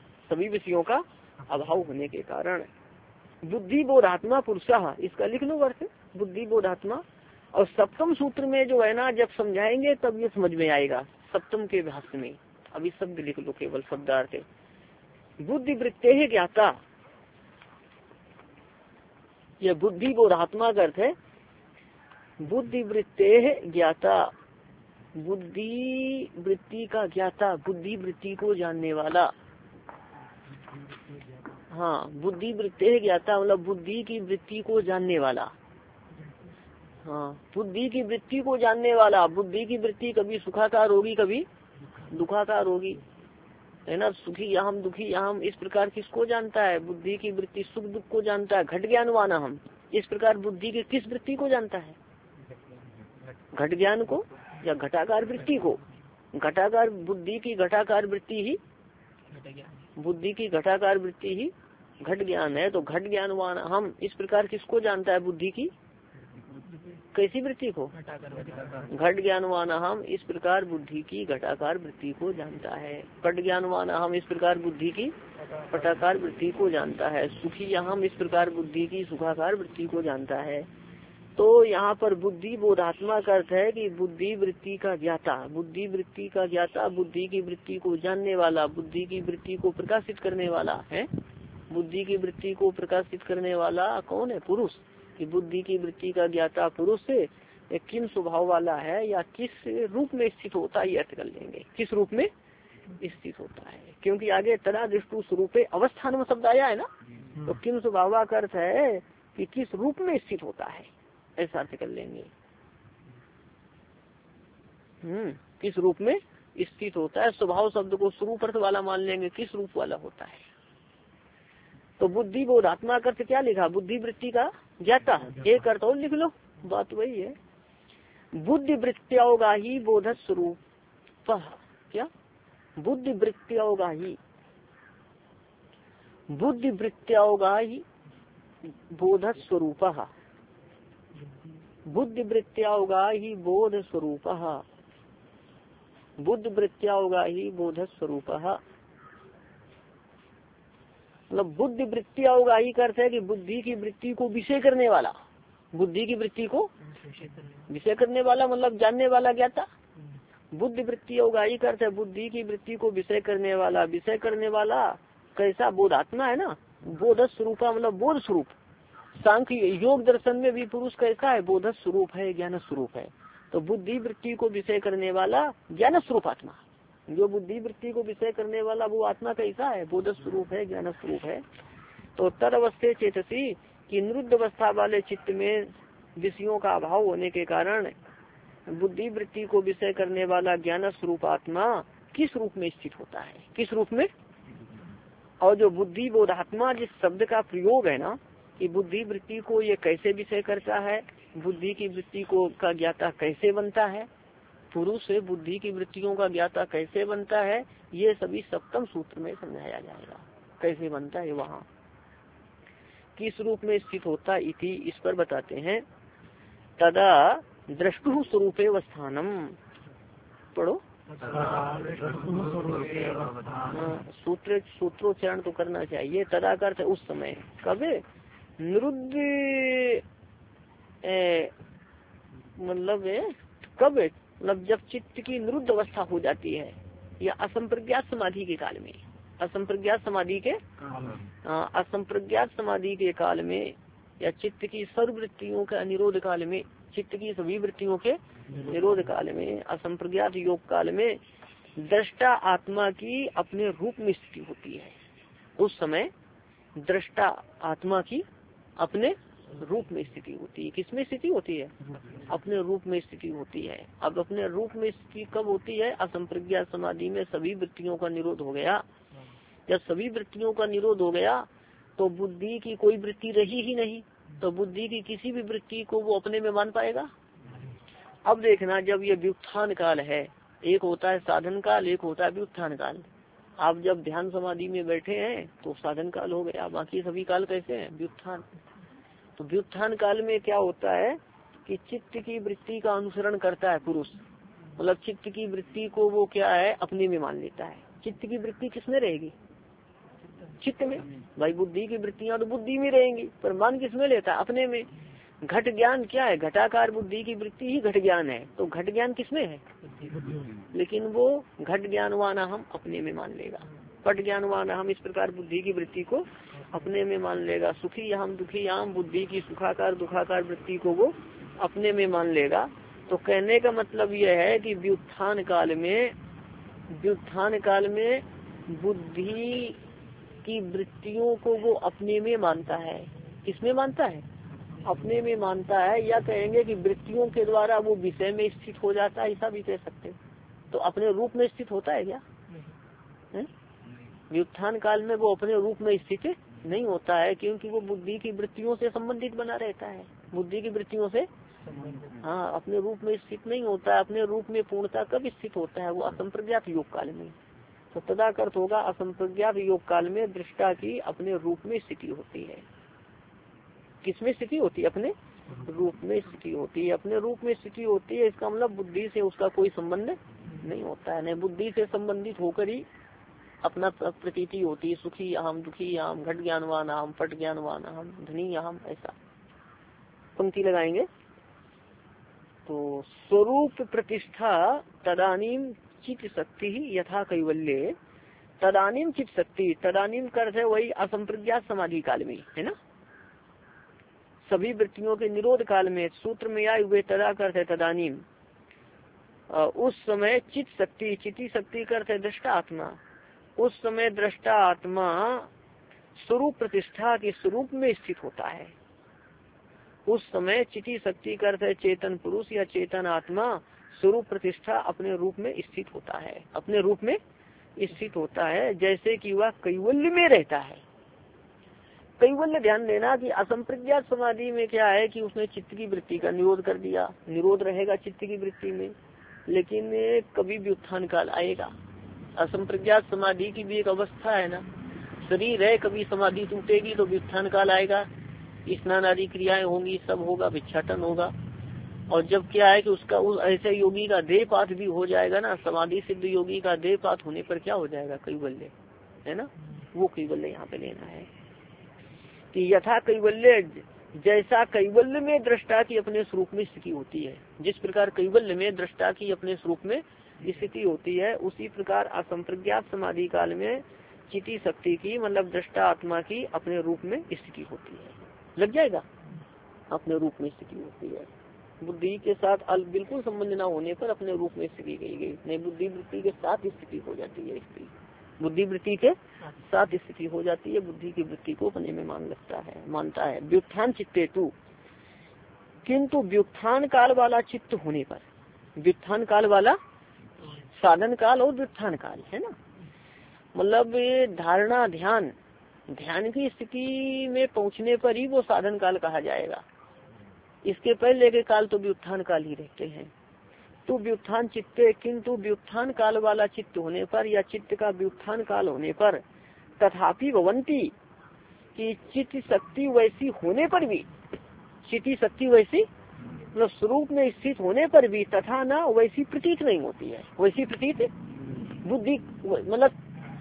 बुद्धि बोधात्मा पुरुषः इसका लिख लो अर्थ बुद्धि बोधात्मा और सप्तम सूत्र में जो है ना जब समझाएंगे तब ये समझ में आएगा सप्तम के भाष्य में अभी शब्द लिख लो केवल शब्दार्थ बुद्धि वृत्ते है ज्ञाता यह बुद्धि बोधात्मा का अर्थ है बुद्धि वृत्ते है ज्ञाता बुद्धि वृत्ति का ज्ञाता बुद्धि वृत्ति को जानने वाला हाँ बुद्धि वृत्ते है ज्ञाता मतलब बुद्धि की वृत्ति को जानने वाला हाँ बुद्धि की वृत्ति को जानने वाला बुद्धि की वृत्ति कभी सुखाकार होगी कभी दुखाकार होगी है ना सुखी अहम दुखी अहम इस प्रकार किसको जानता है बुद्धि की वृत्ति सुख दुख को जानता है घट ज्ञानवान हम इस प्रकार बुद्धि की किस वृत्ति को जानता है घट ज्ञान को या घटाकार वृत्ति को घटाकार बुद्धि की घटाकार वृत्ति ही बुद्धि की घटाकार वृत्ति ही घट ज्ञान है तो घट ज्ञानवान हम इस प्रकार किसको जानता है बुद्धि की कैसी वृत्ति को घट ज्ञानवान हम इस प्रकार बुद्धि की घटाकार वृत्ति को जानता है पट ज्ञानवान हम इस प्रकार बुद्धि की पटाकार वृत्ति को जानता है सुखी हम इस प्रकार बुद्धि की सुखाकार वृत्ति को जानता है तो यहाँ पर बुद्धि बोधात्मा का अर्थ है कि बुद्धि वृत्ति का ज्ञाता बुद्धि वृत्ति का ज्ञाता बुद्धि की वृत्ति को जानने वाला बुद्धि की वृत्ति को प्रकाशित करने वाला है बुद्धि की वृत्ति को प्रकाशित करने वाला कौन है पुरुष कि बुद्धि की वृत्ति का ज्ञाता पुरुष से किन स्वभाव वाला है या किस रूप में स्थित होता है, ये अर्थ कर लेंगे। किस रूप में स्थित होता है, क्योंकि आगे तदा दृष्टु स्वरूपे अवस्थान में शब्द आया है ना, तो किन स्वभाव का अर्थ है कि किस रूप में स्थित होता है, ऐसा अर्थ कर लेंगे। किस रूप में स्थित होता है। स्वभाव शब्द को स्वरूप अर्थ वाला मान लेंगे, किस रूप वाला होता है। तो बुद्धि बोधात्मा का अर्थ क्या लिखा, बुद्धि वृत्ति का ज्ञाता। एक अर्थ और लिख लो, बात वही है। बुद्धि वृत्त्योगाही बोध स्वरूप, क्या बुद्धि वृत्त्योगाही, बुद्धि वृत्त्योगाही बोध स्वरूप, बुद्धि वृत्त्योगाही बोध स्वरूप, बुद्धि वृत्त्योगाही बोध स्वरूप। मतलब बुद्धि वृत्ति अवगाही का अर्थ है कि बुद्धि की वृत्ति को विषय करने वाला, बुद्धि की वृत्ति को विषय करने वाला मतलब जानने वाला ज्ञाता। बुद्धि वृत्ति अवगाही का अर्थ है बुद्धि की वृत्ति को विषय करने वाला। विषय करने वाला कैसा, बोधात्मा है ना, बोध स्वरूप मतलब बोध स्वरूप। सांख्य योग दर्शन में भी पुरुष कैसा है, बोध स्वरूप है, ज्ञान स्वरूप है। तो बुद्धि वृत्ति को विषय करने वाला ज्ञान स्वरूप आत्मा, जो बुद्धि वृत्ति को विषय करने वाला वो आत्मा कैसा है, बोध स्वरूप है, ज्ञान स्वरूप है। तो तद अवस्थे चेतसी की निरुद्ध अवस्था वाले चित्त में विषयों का अभाव होने के कारण बुद्धि वृत्ति को विषय करने वाला ज्ञान स्वरूप आत्मा किस रूप में स्थित होता है, किस रूप में। और जो बुद्धि बोधात्मा जिस शब्द का प्रयोग है ना, कि बुद्धि वृत्ति को ये कैसे विषय करता है, बुद्धि की वृत्ति को का ज्ञाता कैसे बनता है, पुरुष से बुद्धि की वृत्तियों का ज्ञाता कैसे बनता है, ये सभी सप्तम सूत्र में समझाया जाएगा। कैसे बनता है वहाँ, किस रूप में स्थित होता इति, इस पर बताते हैं। तदा दृष्टु स्वरूपे अवस्थानम, पढ़ो। सूत्रोच्चारण तो करना चाहिए। तदा का अर्थ उस समय, कब, निरुद्ध मतलब कब, मतलब जब चित्त की निरुद्ध अवस्था हो जाती है, या असंप्रज्ञात समाधि के काल में, असंप्रज्ञात समाधि के असंप्रज्ञात समाधि के काल में, या चित्त की सर्ववृत्तियों के निरोध काल में, चित्त की सभी वृत्तियों के निरोध काल में, असंप्रज्ञात योग काल में दृष्टा आत्मा की अपने रूप में स्थिति होती है। उस समय दृष्टा आत्मा की अपने रूप में स्थिति होती है। किसमें स्थिति होती है, अपने रूप में स्थिति होती है। अब अपने रूप में स्थिति कब होती है, असंप्रज्ञात समाधि में सभी वृत्तियों का निरोध हो गया। जब सभी वृत्तियों का निरोध हो गया तो बुद्धि की कोई वृत्ति रही ही नहीं, तो बुद्धि की किसी भी वृत्ति को वो अपने में मान पाएगा। अब देखना, जब ये व्युत्थान काल है, एक होता है साधन काल, एक होता है व्युत्थान काल। आप जब ध्यान समाधि में बैठे हैं तो साधन काल हो गया, बाकी सभी काल कैसे हैं, व्युत्थान। तो व्युत्थान काल में क्या होता है कि चित्त की वृत्ति का अनुसरण करता है पुरुष, मतलब चित्त की वृत्ति को वो क्या है, अपने में मान लेता है। चित्त की वृत्ति किसमें रहेगी, चित्त में। भाई बुद्धि की वृत्तियां तो बुद्धि में रहेंगी, पर मान किसमें लेता है, अपने में। घट ज्ञान क्या है, घटाकार बुद्धि की वृत्ति ही घट ज्ञान है, तो घट ज्ञान किसमें है, लेकिन वो घट ज्ञानवान हम अपने में मान लेगा। पट ज्ञानवान हम इस प्रकार बुद्धि की वृत्ति को अपने में मान लेगा। सुखी हम दुखी हम बुद्धि की सुखाकार दुखाकार वृत्ति को वो अपने में मान लेगा। तो कहने का मतलब यह है कि व्युत्थान काल में बुद्धि की वृत्तियों को वो अपने में मानता है। किसमें मानता है, अपने में मानता है। या कहेंगे कि वृत्तियों के द्वारा वो विषय में स्थित हो जाता है, ऐसा भी कह सकते हैं। तो अपने रूप में स्थित होता है क्या, व्युत्थान काल में वो अपने रूप में स्थित नहीं होता है, क्योंकि वो बुद्धि की वृत्तियों से संबंधित बना रहता है। बुद्धि की वृत्तियों से हाँ, अपने रूप में स्थित नहीं होता है। अपने रूप में पूर्णता कब स्थित होता है, वो असंप्रज्ञात योग काल में। तो तदा अर्थ होगा असंप्रज्ञात योग काल में दृष्टा की अपने रूप में स्थिति होती है। किसमें स्थिति होती है, अपने रूप में स्थिति होती है। अपने रूप में स्थिति होती है, इसका मतलब बुद्धि से उसका कोई संबंध नहीं होता है। नहीं, बुद्धि से संबंधित होकर ही अपना प्रतीति होती है। सुखी अहम दुखी अहम घट ज्ञानवान अहम पट ज्ञानवान अहम धनी अहम, ऐसा पंक्ति लगाएंगे। तो स्वरूप प्रतिष्ठा तदानीम चित शक्ति ही यथा कैवल्य, तदानीम चित शक्ति, तदानीम कर है वही असंप्रज्ञात समाधि काल में है ना। सभी वृत्तियों के निरोध काल में सूत्र में आए हुए तदा करते है तदानीम, उस समय चित शक्ति, चिति शक्ति करते दृष्टा आत्मा, उस समय दृष्टा आत्मा स्वरूप प्रतिष्ठा के स्वरूप में स्थित होता है। उस समय चिति शक्ति करते चेतन पुरुष या चेतन आत्मा स्वरूप प्रतिष्ठा अपने रूप में स्थित होता है, अपने रूप में स्थित होता है, जैसे कि वह कैवल्य में रहता है। कैवल्य ध्यान देना कि असंप्रज्ञात समाधि में क्या है कि उसने चित्त की वृत्ति का निरोध कर दिया, निरोध रहेगा चित्त की वृत्ति में, लेकिन कभी भी उत्थान काल आएगा। असंप्रज्ञात समाधि की भी एक अवस्था है ना, शरीर है, कभी समाधि टूटेगी तो व्युत्थान काल आएगा, स्नान आदि क्रियाएं होंगी, सब होगा, भिक्षाटन होगा। और जब क्या है कि उसका उस ऐसे योगी का देह पात भी हो जाएगा ना, समाधि सिद्ध योगी का देह पात होने पर क्या हो जाएगा, कैवल्य, है ना। वो कैवल्य यहाँ पे लेना है कि यथा कैवल्य, जैसा कैवल्य में दृष्टा की अपने स्वरूप में स्थिति होती है, जिस प्रकार कैवल्य में दृष्टा की अपने स्वरूप में स्थिति होती है, उसी प्रकार असंप्रज्ञात समाधि काल में चिति शक्ति की मतलब दृष्टा आत्मा की अपने रूप में स्थिति होती है। लग जाएगा, अपने रूप में स्थिति होती है। बुद्धि के साथ बिल्कुल संबंध न होने पर अपने रूप में स्थिति कही गई, नहीं बुद्धि वृत्ति के साथ स्थिति हो जाती है, स्थिति बुद्धि वृत्ति के साथ स्थिति हो जाती है, बुद्धि की वृत्ति को अपने में मानता है। व्युत्थान चित्ते तु, किंतु व्युत्थान काल वाला चित्त होने पर, व्युत्थान काल वाला साधन काल और व्युत्थान काल है ना, मतलब ये धारणा ध्यान की स्थिति में पहुंचने पर ही वो साधन काल कहा जाएगा। इसके पहले के काल तो व्युत्थान काल ही रहते हैं। तो व्युत्थान चित्ते, किंतु व्युत्थान काल वाला चित्त होने पर या चित्त का व्युत्थान काल होने पर, तथापि भवंती कि चित्त शक्ति वैसी होने पर भी, चित्त शक्ति वैसी मतलब स्वरूप में स्थित होने पर भी, तथा ना वैसी प्रतीत नहीं होती है, वैसी प्रतीत बुद्धि मतलब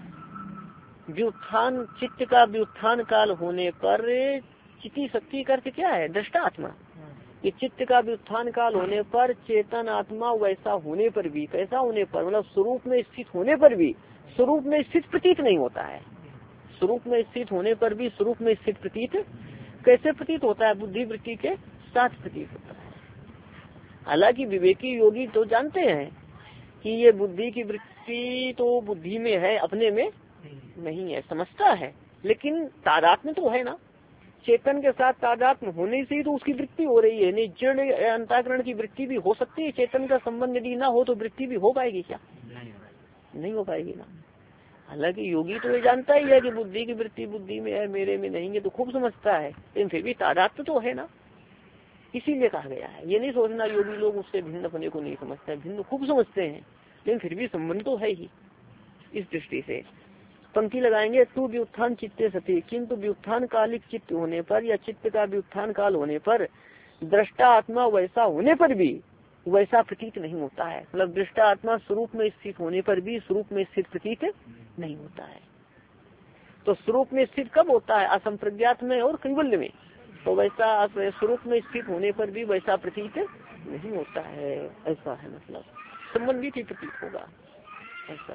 व्युत्थान, चित्त का व्युत्थान काल होने पर चित्ती शक्ति का अर्थ क्या है, दृष्टा आत्मा, कि चित्त का व्युत्थान काल होने पर चेतन आत्मा वैसा होने पर भी, कैसा होने पर मतलब स्वरूप में स्थित होने पर भी स्वरूप में स्थित प्रतीत नहीं होता है। स्वरूप में स्थित होने पर भी स्वरूप में स्थित प्रतीत कैसे प्रतीत होता है, बुद्धि वृत्ति के साथ प्रतीत होता है। हालांकि विवेकी योगी तो जानते हैं कि ये बुद्धि की वृत्ति तो बुद्धि में है, अपने में नहीं है, समझता है, लेकिन तादात्म्य तो है ना, चेतन के साथ तादात्म्य होने से ही तो उसकी वृत्ति हो रही है। निर्जड़ अंतःकरण की वृत्ति भी हो सकती है, चेतन का संबंध यदि ना हो तो वृत्ति भी हो पाएगी क्या, नहीं हो पाएगी ना। हालांकि योगी तो ये जानता ही है कि बुद्धि की वृत्ति बुद्धि में है, मेरे में नहीं है, तो खूब समझता है, लेकिन फिर भी तादात्म्य तो है ना, इसीलिए कहा गया है। ये नहीं सोचना योगी लोग उससे भिन्न अपने को नहीं समझते, भिन्न खूब समझते हैं, लेकिन फिर भी संबंध तो है ही। इस दृष्टि से पंक्ति लगाएंगे, तू व्युत्थान चित्ते सती, किंतु व्युत्थान कालिक चित्त होने पर या चित्त का व्युत्थान काल होने पर दृष्टा आत्मा वैसा होने पर भी वैसा प्रतीत नहीं होता है। मतलब दृष्टा आत्मा स्वरूप में स्थित होने पर भी स्वरूप में स्थित प्रतीत नहीं होता है। तो स्वरूप में स्थित कब होता है, असंप्रज्ञात में और कैवल्य में, तो वैसा स्वरूप में स्थित होने पर भी वैसा प्रतीत नहीं होता है, ऐसा है। मतलब संबंधित ही प्रतीत होगा, ऐसा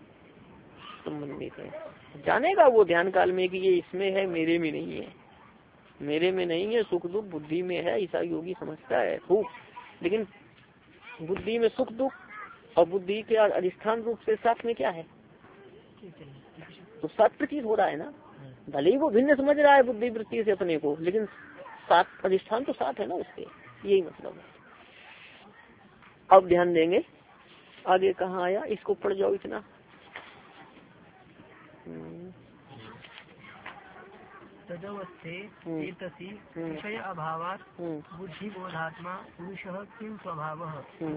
संबंधित है। जानेगा वो ध्यान काल में कि ये इसमें है, मेरे में नहीं है, मेरे में नहीं है, सुख दुख बुद्धि में है, ऐसा योगी समझता है खूब। लेकिन बुद्धि में सुख दुख और बुद्धि के अधिष्ठान रूप से साथ में क्या है, तो साथ प्रतीत हो रहा है ना, भले ही वो भिन्न समझ रहा है बुद्धि वृत्ति से अपने को, लेकिन साथ अधिष्ठान तो साथ है ना उसके, यही मतलब है। अब ध्यान देंगे आगे कहाँ आया, इसको पढ़ जाओ इतना। तदवस्थे चेतसि विषय अभावात् बुद्धि बोधात्मा पुरुषः किं स्वभावः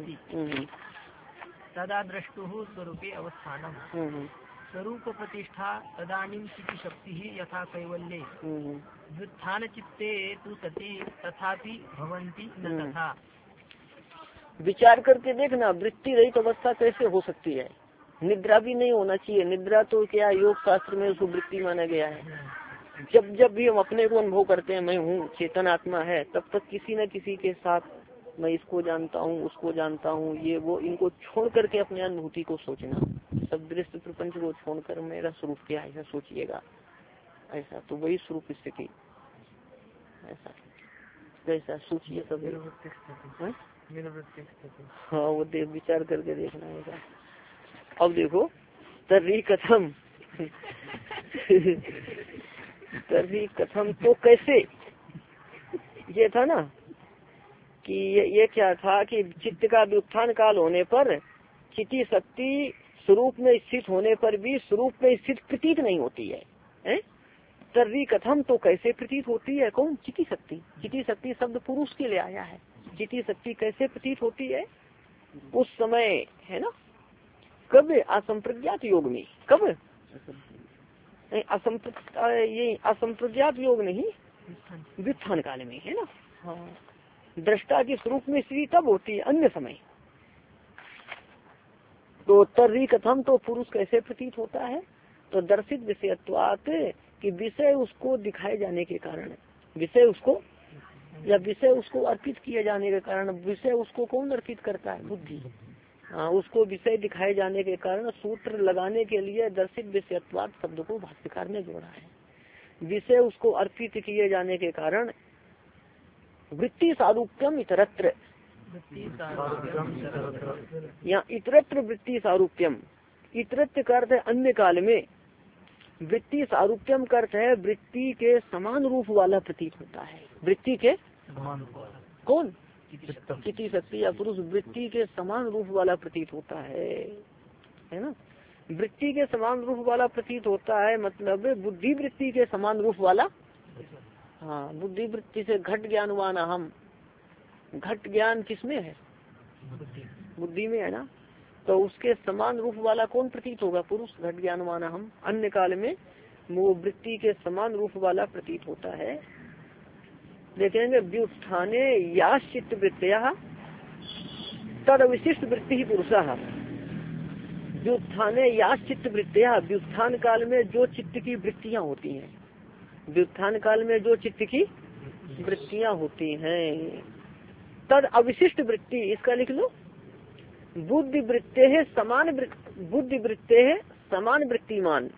तदा द्रष्टुः स्वरूपे अवस्थानम् स्वरूप प्रतिष्ठा तदानीं चित्त शक्ति यथा कैवल्ये व्युत्थान चित्ते तु सति तथापि भवन्ति न तथा। विचार करके देखना, वृत्ति रहित अवस्था कैसे हो सकती है। निद्रा भी नहीं होना चाहिए, निद्रा तो क्या योग शास्त्र में उसको वृत्ति माना गया है। जब जब भी हम अपने को अनुभव करते हैं मैं हूँ, चेतन आत्मा है, तब तक किसी न किसी के साथ मैं इसको जानता हूँ, उसको जानता हूँ, ये वो, इनको छोड़ करके अपने अनुभूति को सोचना, सब दृश्य प्रपंच को छोड़कर मेरा स्वरूप क्या है, ऐसा सोचिएगा, ऐसा तो वही स्वरूप स्थिति, ऐसा कैसा सूचिए सब। हाँ वो विचार करके देखना है। अब देखो तर्री कथम तर्री कथम तो कैसे, ये था ना कि ये क्या था कि चित्त का व्युत्थान काल होने पर चिति शक्ति स्वरूप में स्थित होने पर भी स्वरूप में स्थित प्रतीत नहीं होती है? तर्री कथम तो कैसे प्रतीत होती है? कौन? चिति शक्ति। चिति शक्ति शब्द पुरुष के लिए आया है। चिति शक्ति कैसे प्रतीत होती है? उस समय है ना, कब? असंप्रज्ञात योग में। कब? ये असंप्रज्ञात योग नहीं, व्युत्थान काल में, है ना। हाँ, दृष्टा के स्वरूप में स्थिति तब होती है, अन्य समय। तो तर्री कथम तो पुरुष कैसे प्रतीत होता है? तो दर्शित विषयत्वात् कि विषय उसको दिखाए जाने के कारण, विषय उसको या विषय उसको अर्पित किए जाने के कारण। विषय उसको कौन अर्पित करता है? बुद्धि। हाँ, उसको विषय दिखाए जाने के कारण सूत्र लगाने के लिए दर्शित विषयत्वात् शब्द को भाष्यकार ने जोड़ा है। विषय उसको अर्पित किए जाने के कारण वृत्ति सारूप्यम इतरत्र, यहाँ इतरत्र वृत्ति सारूप्यम, इतरत्र का अर्थ है अन्य काल में, वृत्ति सारूप्यम का अर्थ है वृत्ति के समान रूप वाला प्रतीत होता है। वृत्ति के कौन? चिति शक्ति या पुरुष वृत्ति के समान रूप वाला प्रतीत होता है ना। वृत्ति के समान रूप वाला प्रतीत होता है मतलब बुद्धि वृत्ति के समान रूप वाला। हाँ, बुद्धि वृत्ति से घट ज्ञानवान हम, घट ज्ञान किसमें है? बुद्धि में है ना। तो उसके समान रूप वाला कौन प्रतीत होगा? पुरुष। घट ज्ञानवान हम अन्य काल में वो वृत्ति के समान रूप वाला प्रतीत होता है। देखेंगे व्युत्थाने या चित्त वृत्तिया तद विशिष्ट वृत्ति ही पुरुषः। व्युत्थाने या चित्त वृत्तिया, व्युत्थान काल में जो चित्त की वृत्तियां होती हैं, व्युत्थान काल में जो चित्त की वृत्तियां होती हैं, तद अविशिष्ट वृत्ति, इसका लिख लो, बुद्धि वृत्ते है समान, बुद्धि वृत्ते है समान वृत्तिमान।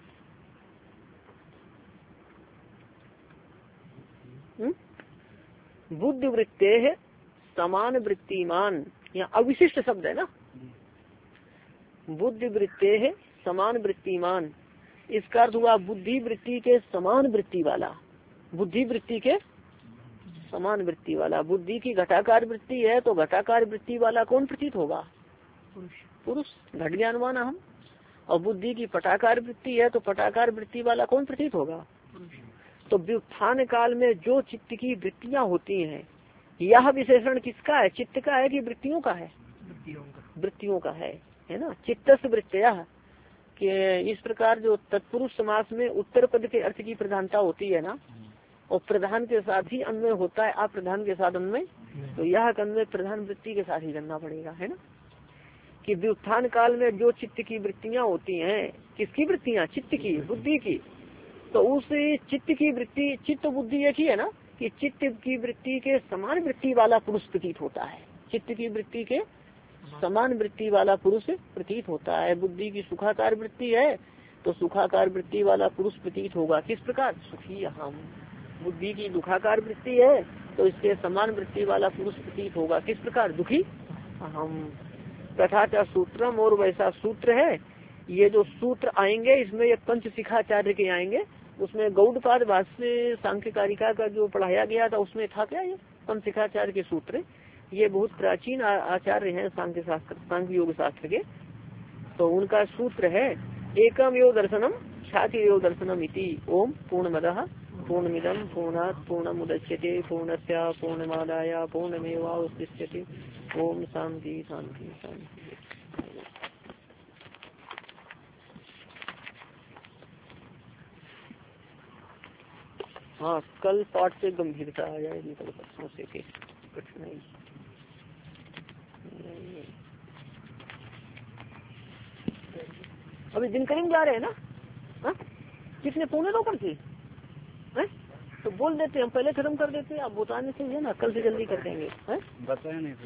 बुद्धि वृत्ते है समान वृत्तिमान, यहाँ अविशिष्ट शब्द है ना। बुद्धि वृत्ते है समान वृत्तिमान, इसका अर्थ हुआ बुद्धि वृत्ति के समान वृत्ति वाला। बुद्धि वृत्ति के समान वृत्ति वाला। बुद्धि की घटाकार वृत्ति है तो घटाकार वृत्ति वाला कौन प्रतीत होगा? पुरुष। घट ज्ञानवान हम। और बुद्धि की पटाकार वृत्ति है तो पटाकार वृत्ति वाला कौन प्रतीत होगा? तो व्युत्थान काल में जो चित्त की वृत्तियां होती हैं, यह विशेषण किसका है? चित्त का है कि वृत्तियों का है? वृत्तियों का है ना। चित्तस वृत्तिया कि इस प्रकार जो तत्पुरुष समास में उत्तर पद के अर्थ की प्रधानता होती है ना, और प्रधान के साथ ही अन्वय होता है, अप्रधान के साथ अन्वय, तो यह अन्वय प्रधान वृत्ति के साथ ही करना पड़ेगा, है ना। कि व्युत्थान काल में जो चित्त की वृत्तियां होती हैं, किसकी वृत्तियां? चित्त की, बुद्धि की। तो उस चित्त की वृत्ति, चित्त बुद्धि एक ही है ना, कि चित्त की वृत्ति के समान वृत्ति वाला पुरुष प्रतीत होता है। चित्त की वृत्ति के समान वृत्ति वाला पुरुष प्रतीत होता है। बुद्धि की सुखाकार वृत्ति है तो सुखाकार वृत्ति वाला पुरुष प्रतीत होगा। किस प्रकार? सुखी हम। बुद्धि की दुखाकार वृत्ति है तो इसके समान वृत्ति वाला पुरुष प्रतीत होगा। किस प्रकार? दुखी हम। तथा च सूत्रम, और वैसा सूत्र है। ये जो सूत्र आएंगे इसमें ये पंच शिखाचार्य के आएंगे। उसमें गौड़पाद भाष्य सांख्य कारिका का जो पढ़ाया गया था उसमें था क्या ये पंच शिखाचार्य के सूत्र। ये बहुत प्राचीन आचार्य हैं सांख्य शास्त्र, सांख्य योग शास्त्र के। तो उनका सूत्र है एकम योग दर्शनम छाति योग दर्शनम इति। ओम पूर्णमदः पूर्णमिदं पूर्णात् पूर्णमुदच्यते पूर्णस्य पूर्णमादाय पूर्णमेवावशिष्यते। ओम शांति शांति शांति। हाँ, कल पाठ से गंभीरता आ जाएगी, कल प्रश्नों से कठिनाई। अभी दिन करेंगे जा रहे हैं ना। हा? किसने 2:45 पर थी? तो बोल देते हम पहले खत्म कर देते, आप बताने से है ना, कल से जल्दी कर देंगे। बताया नहीं।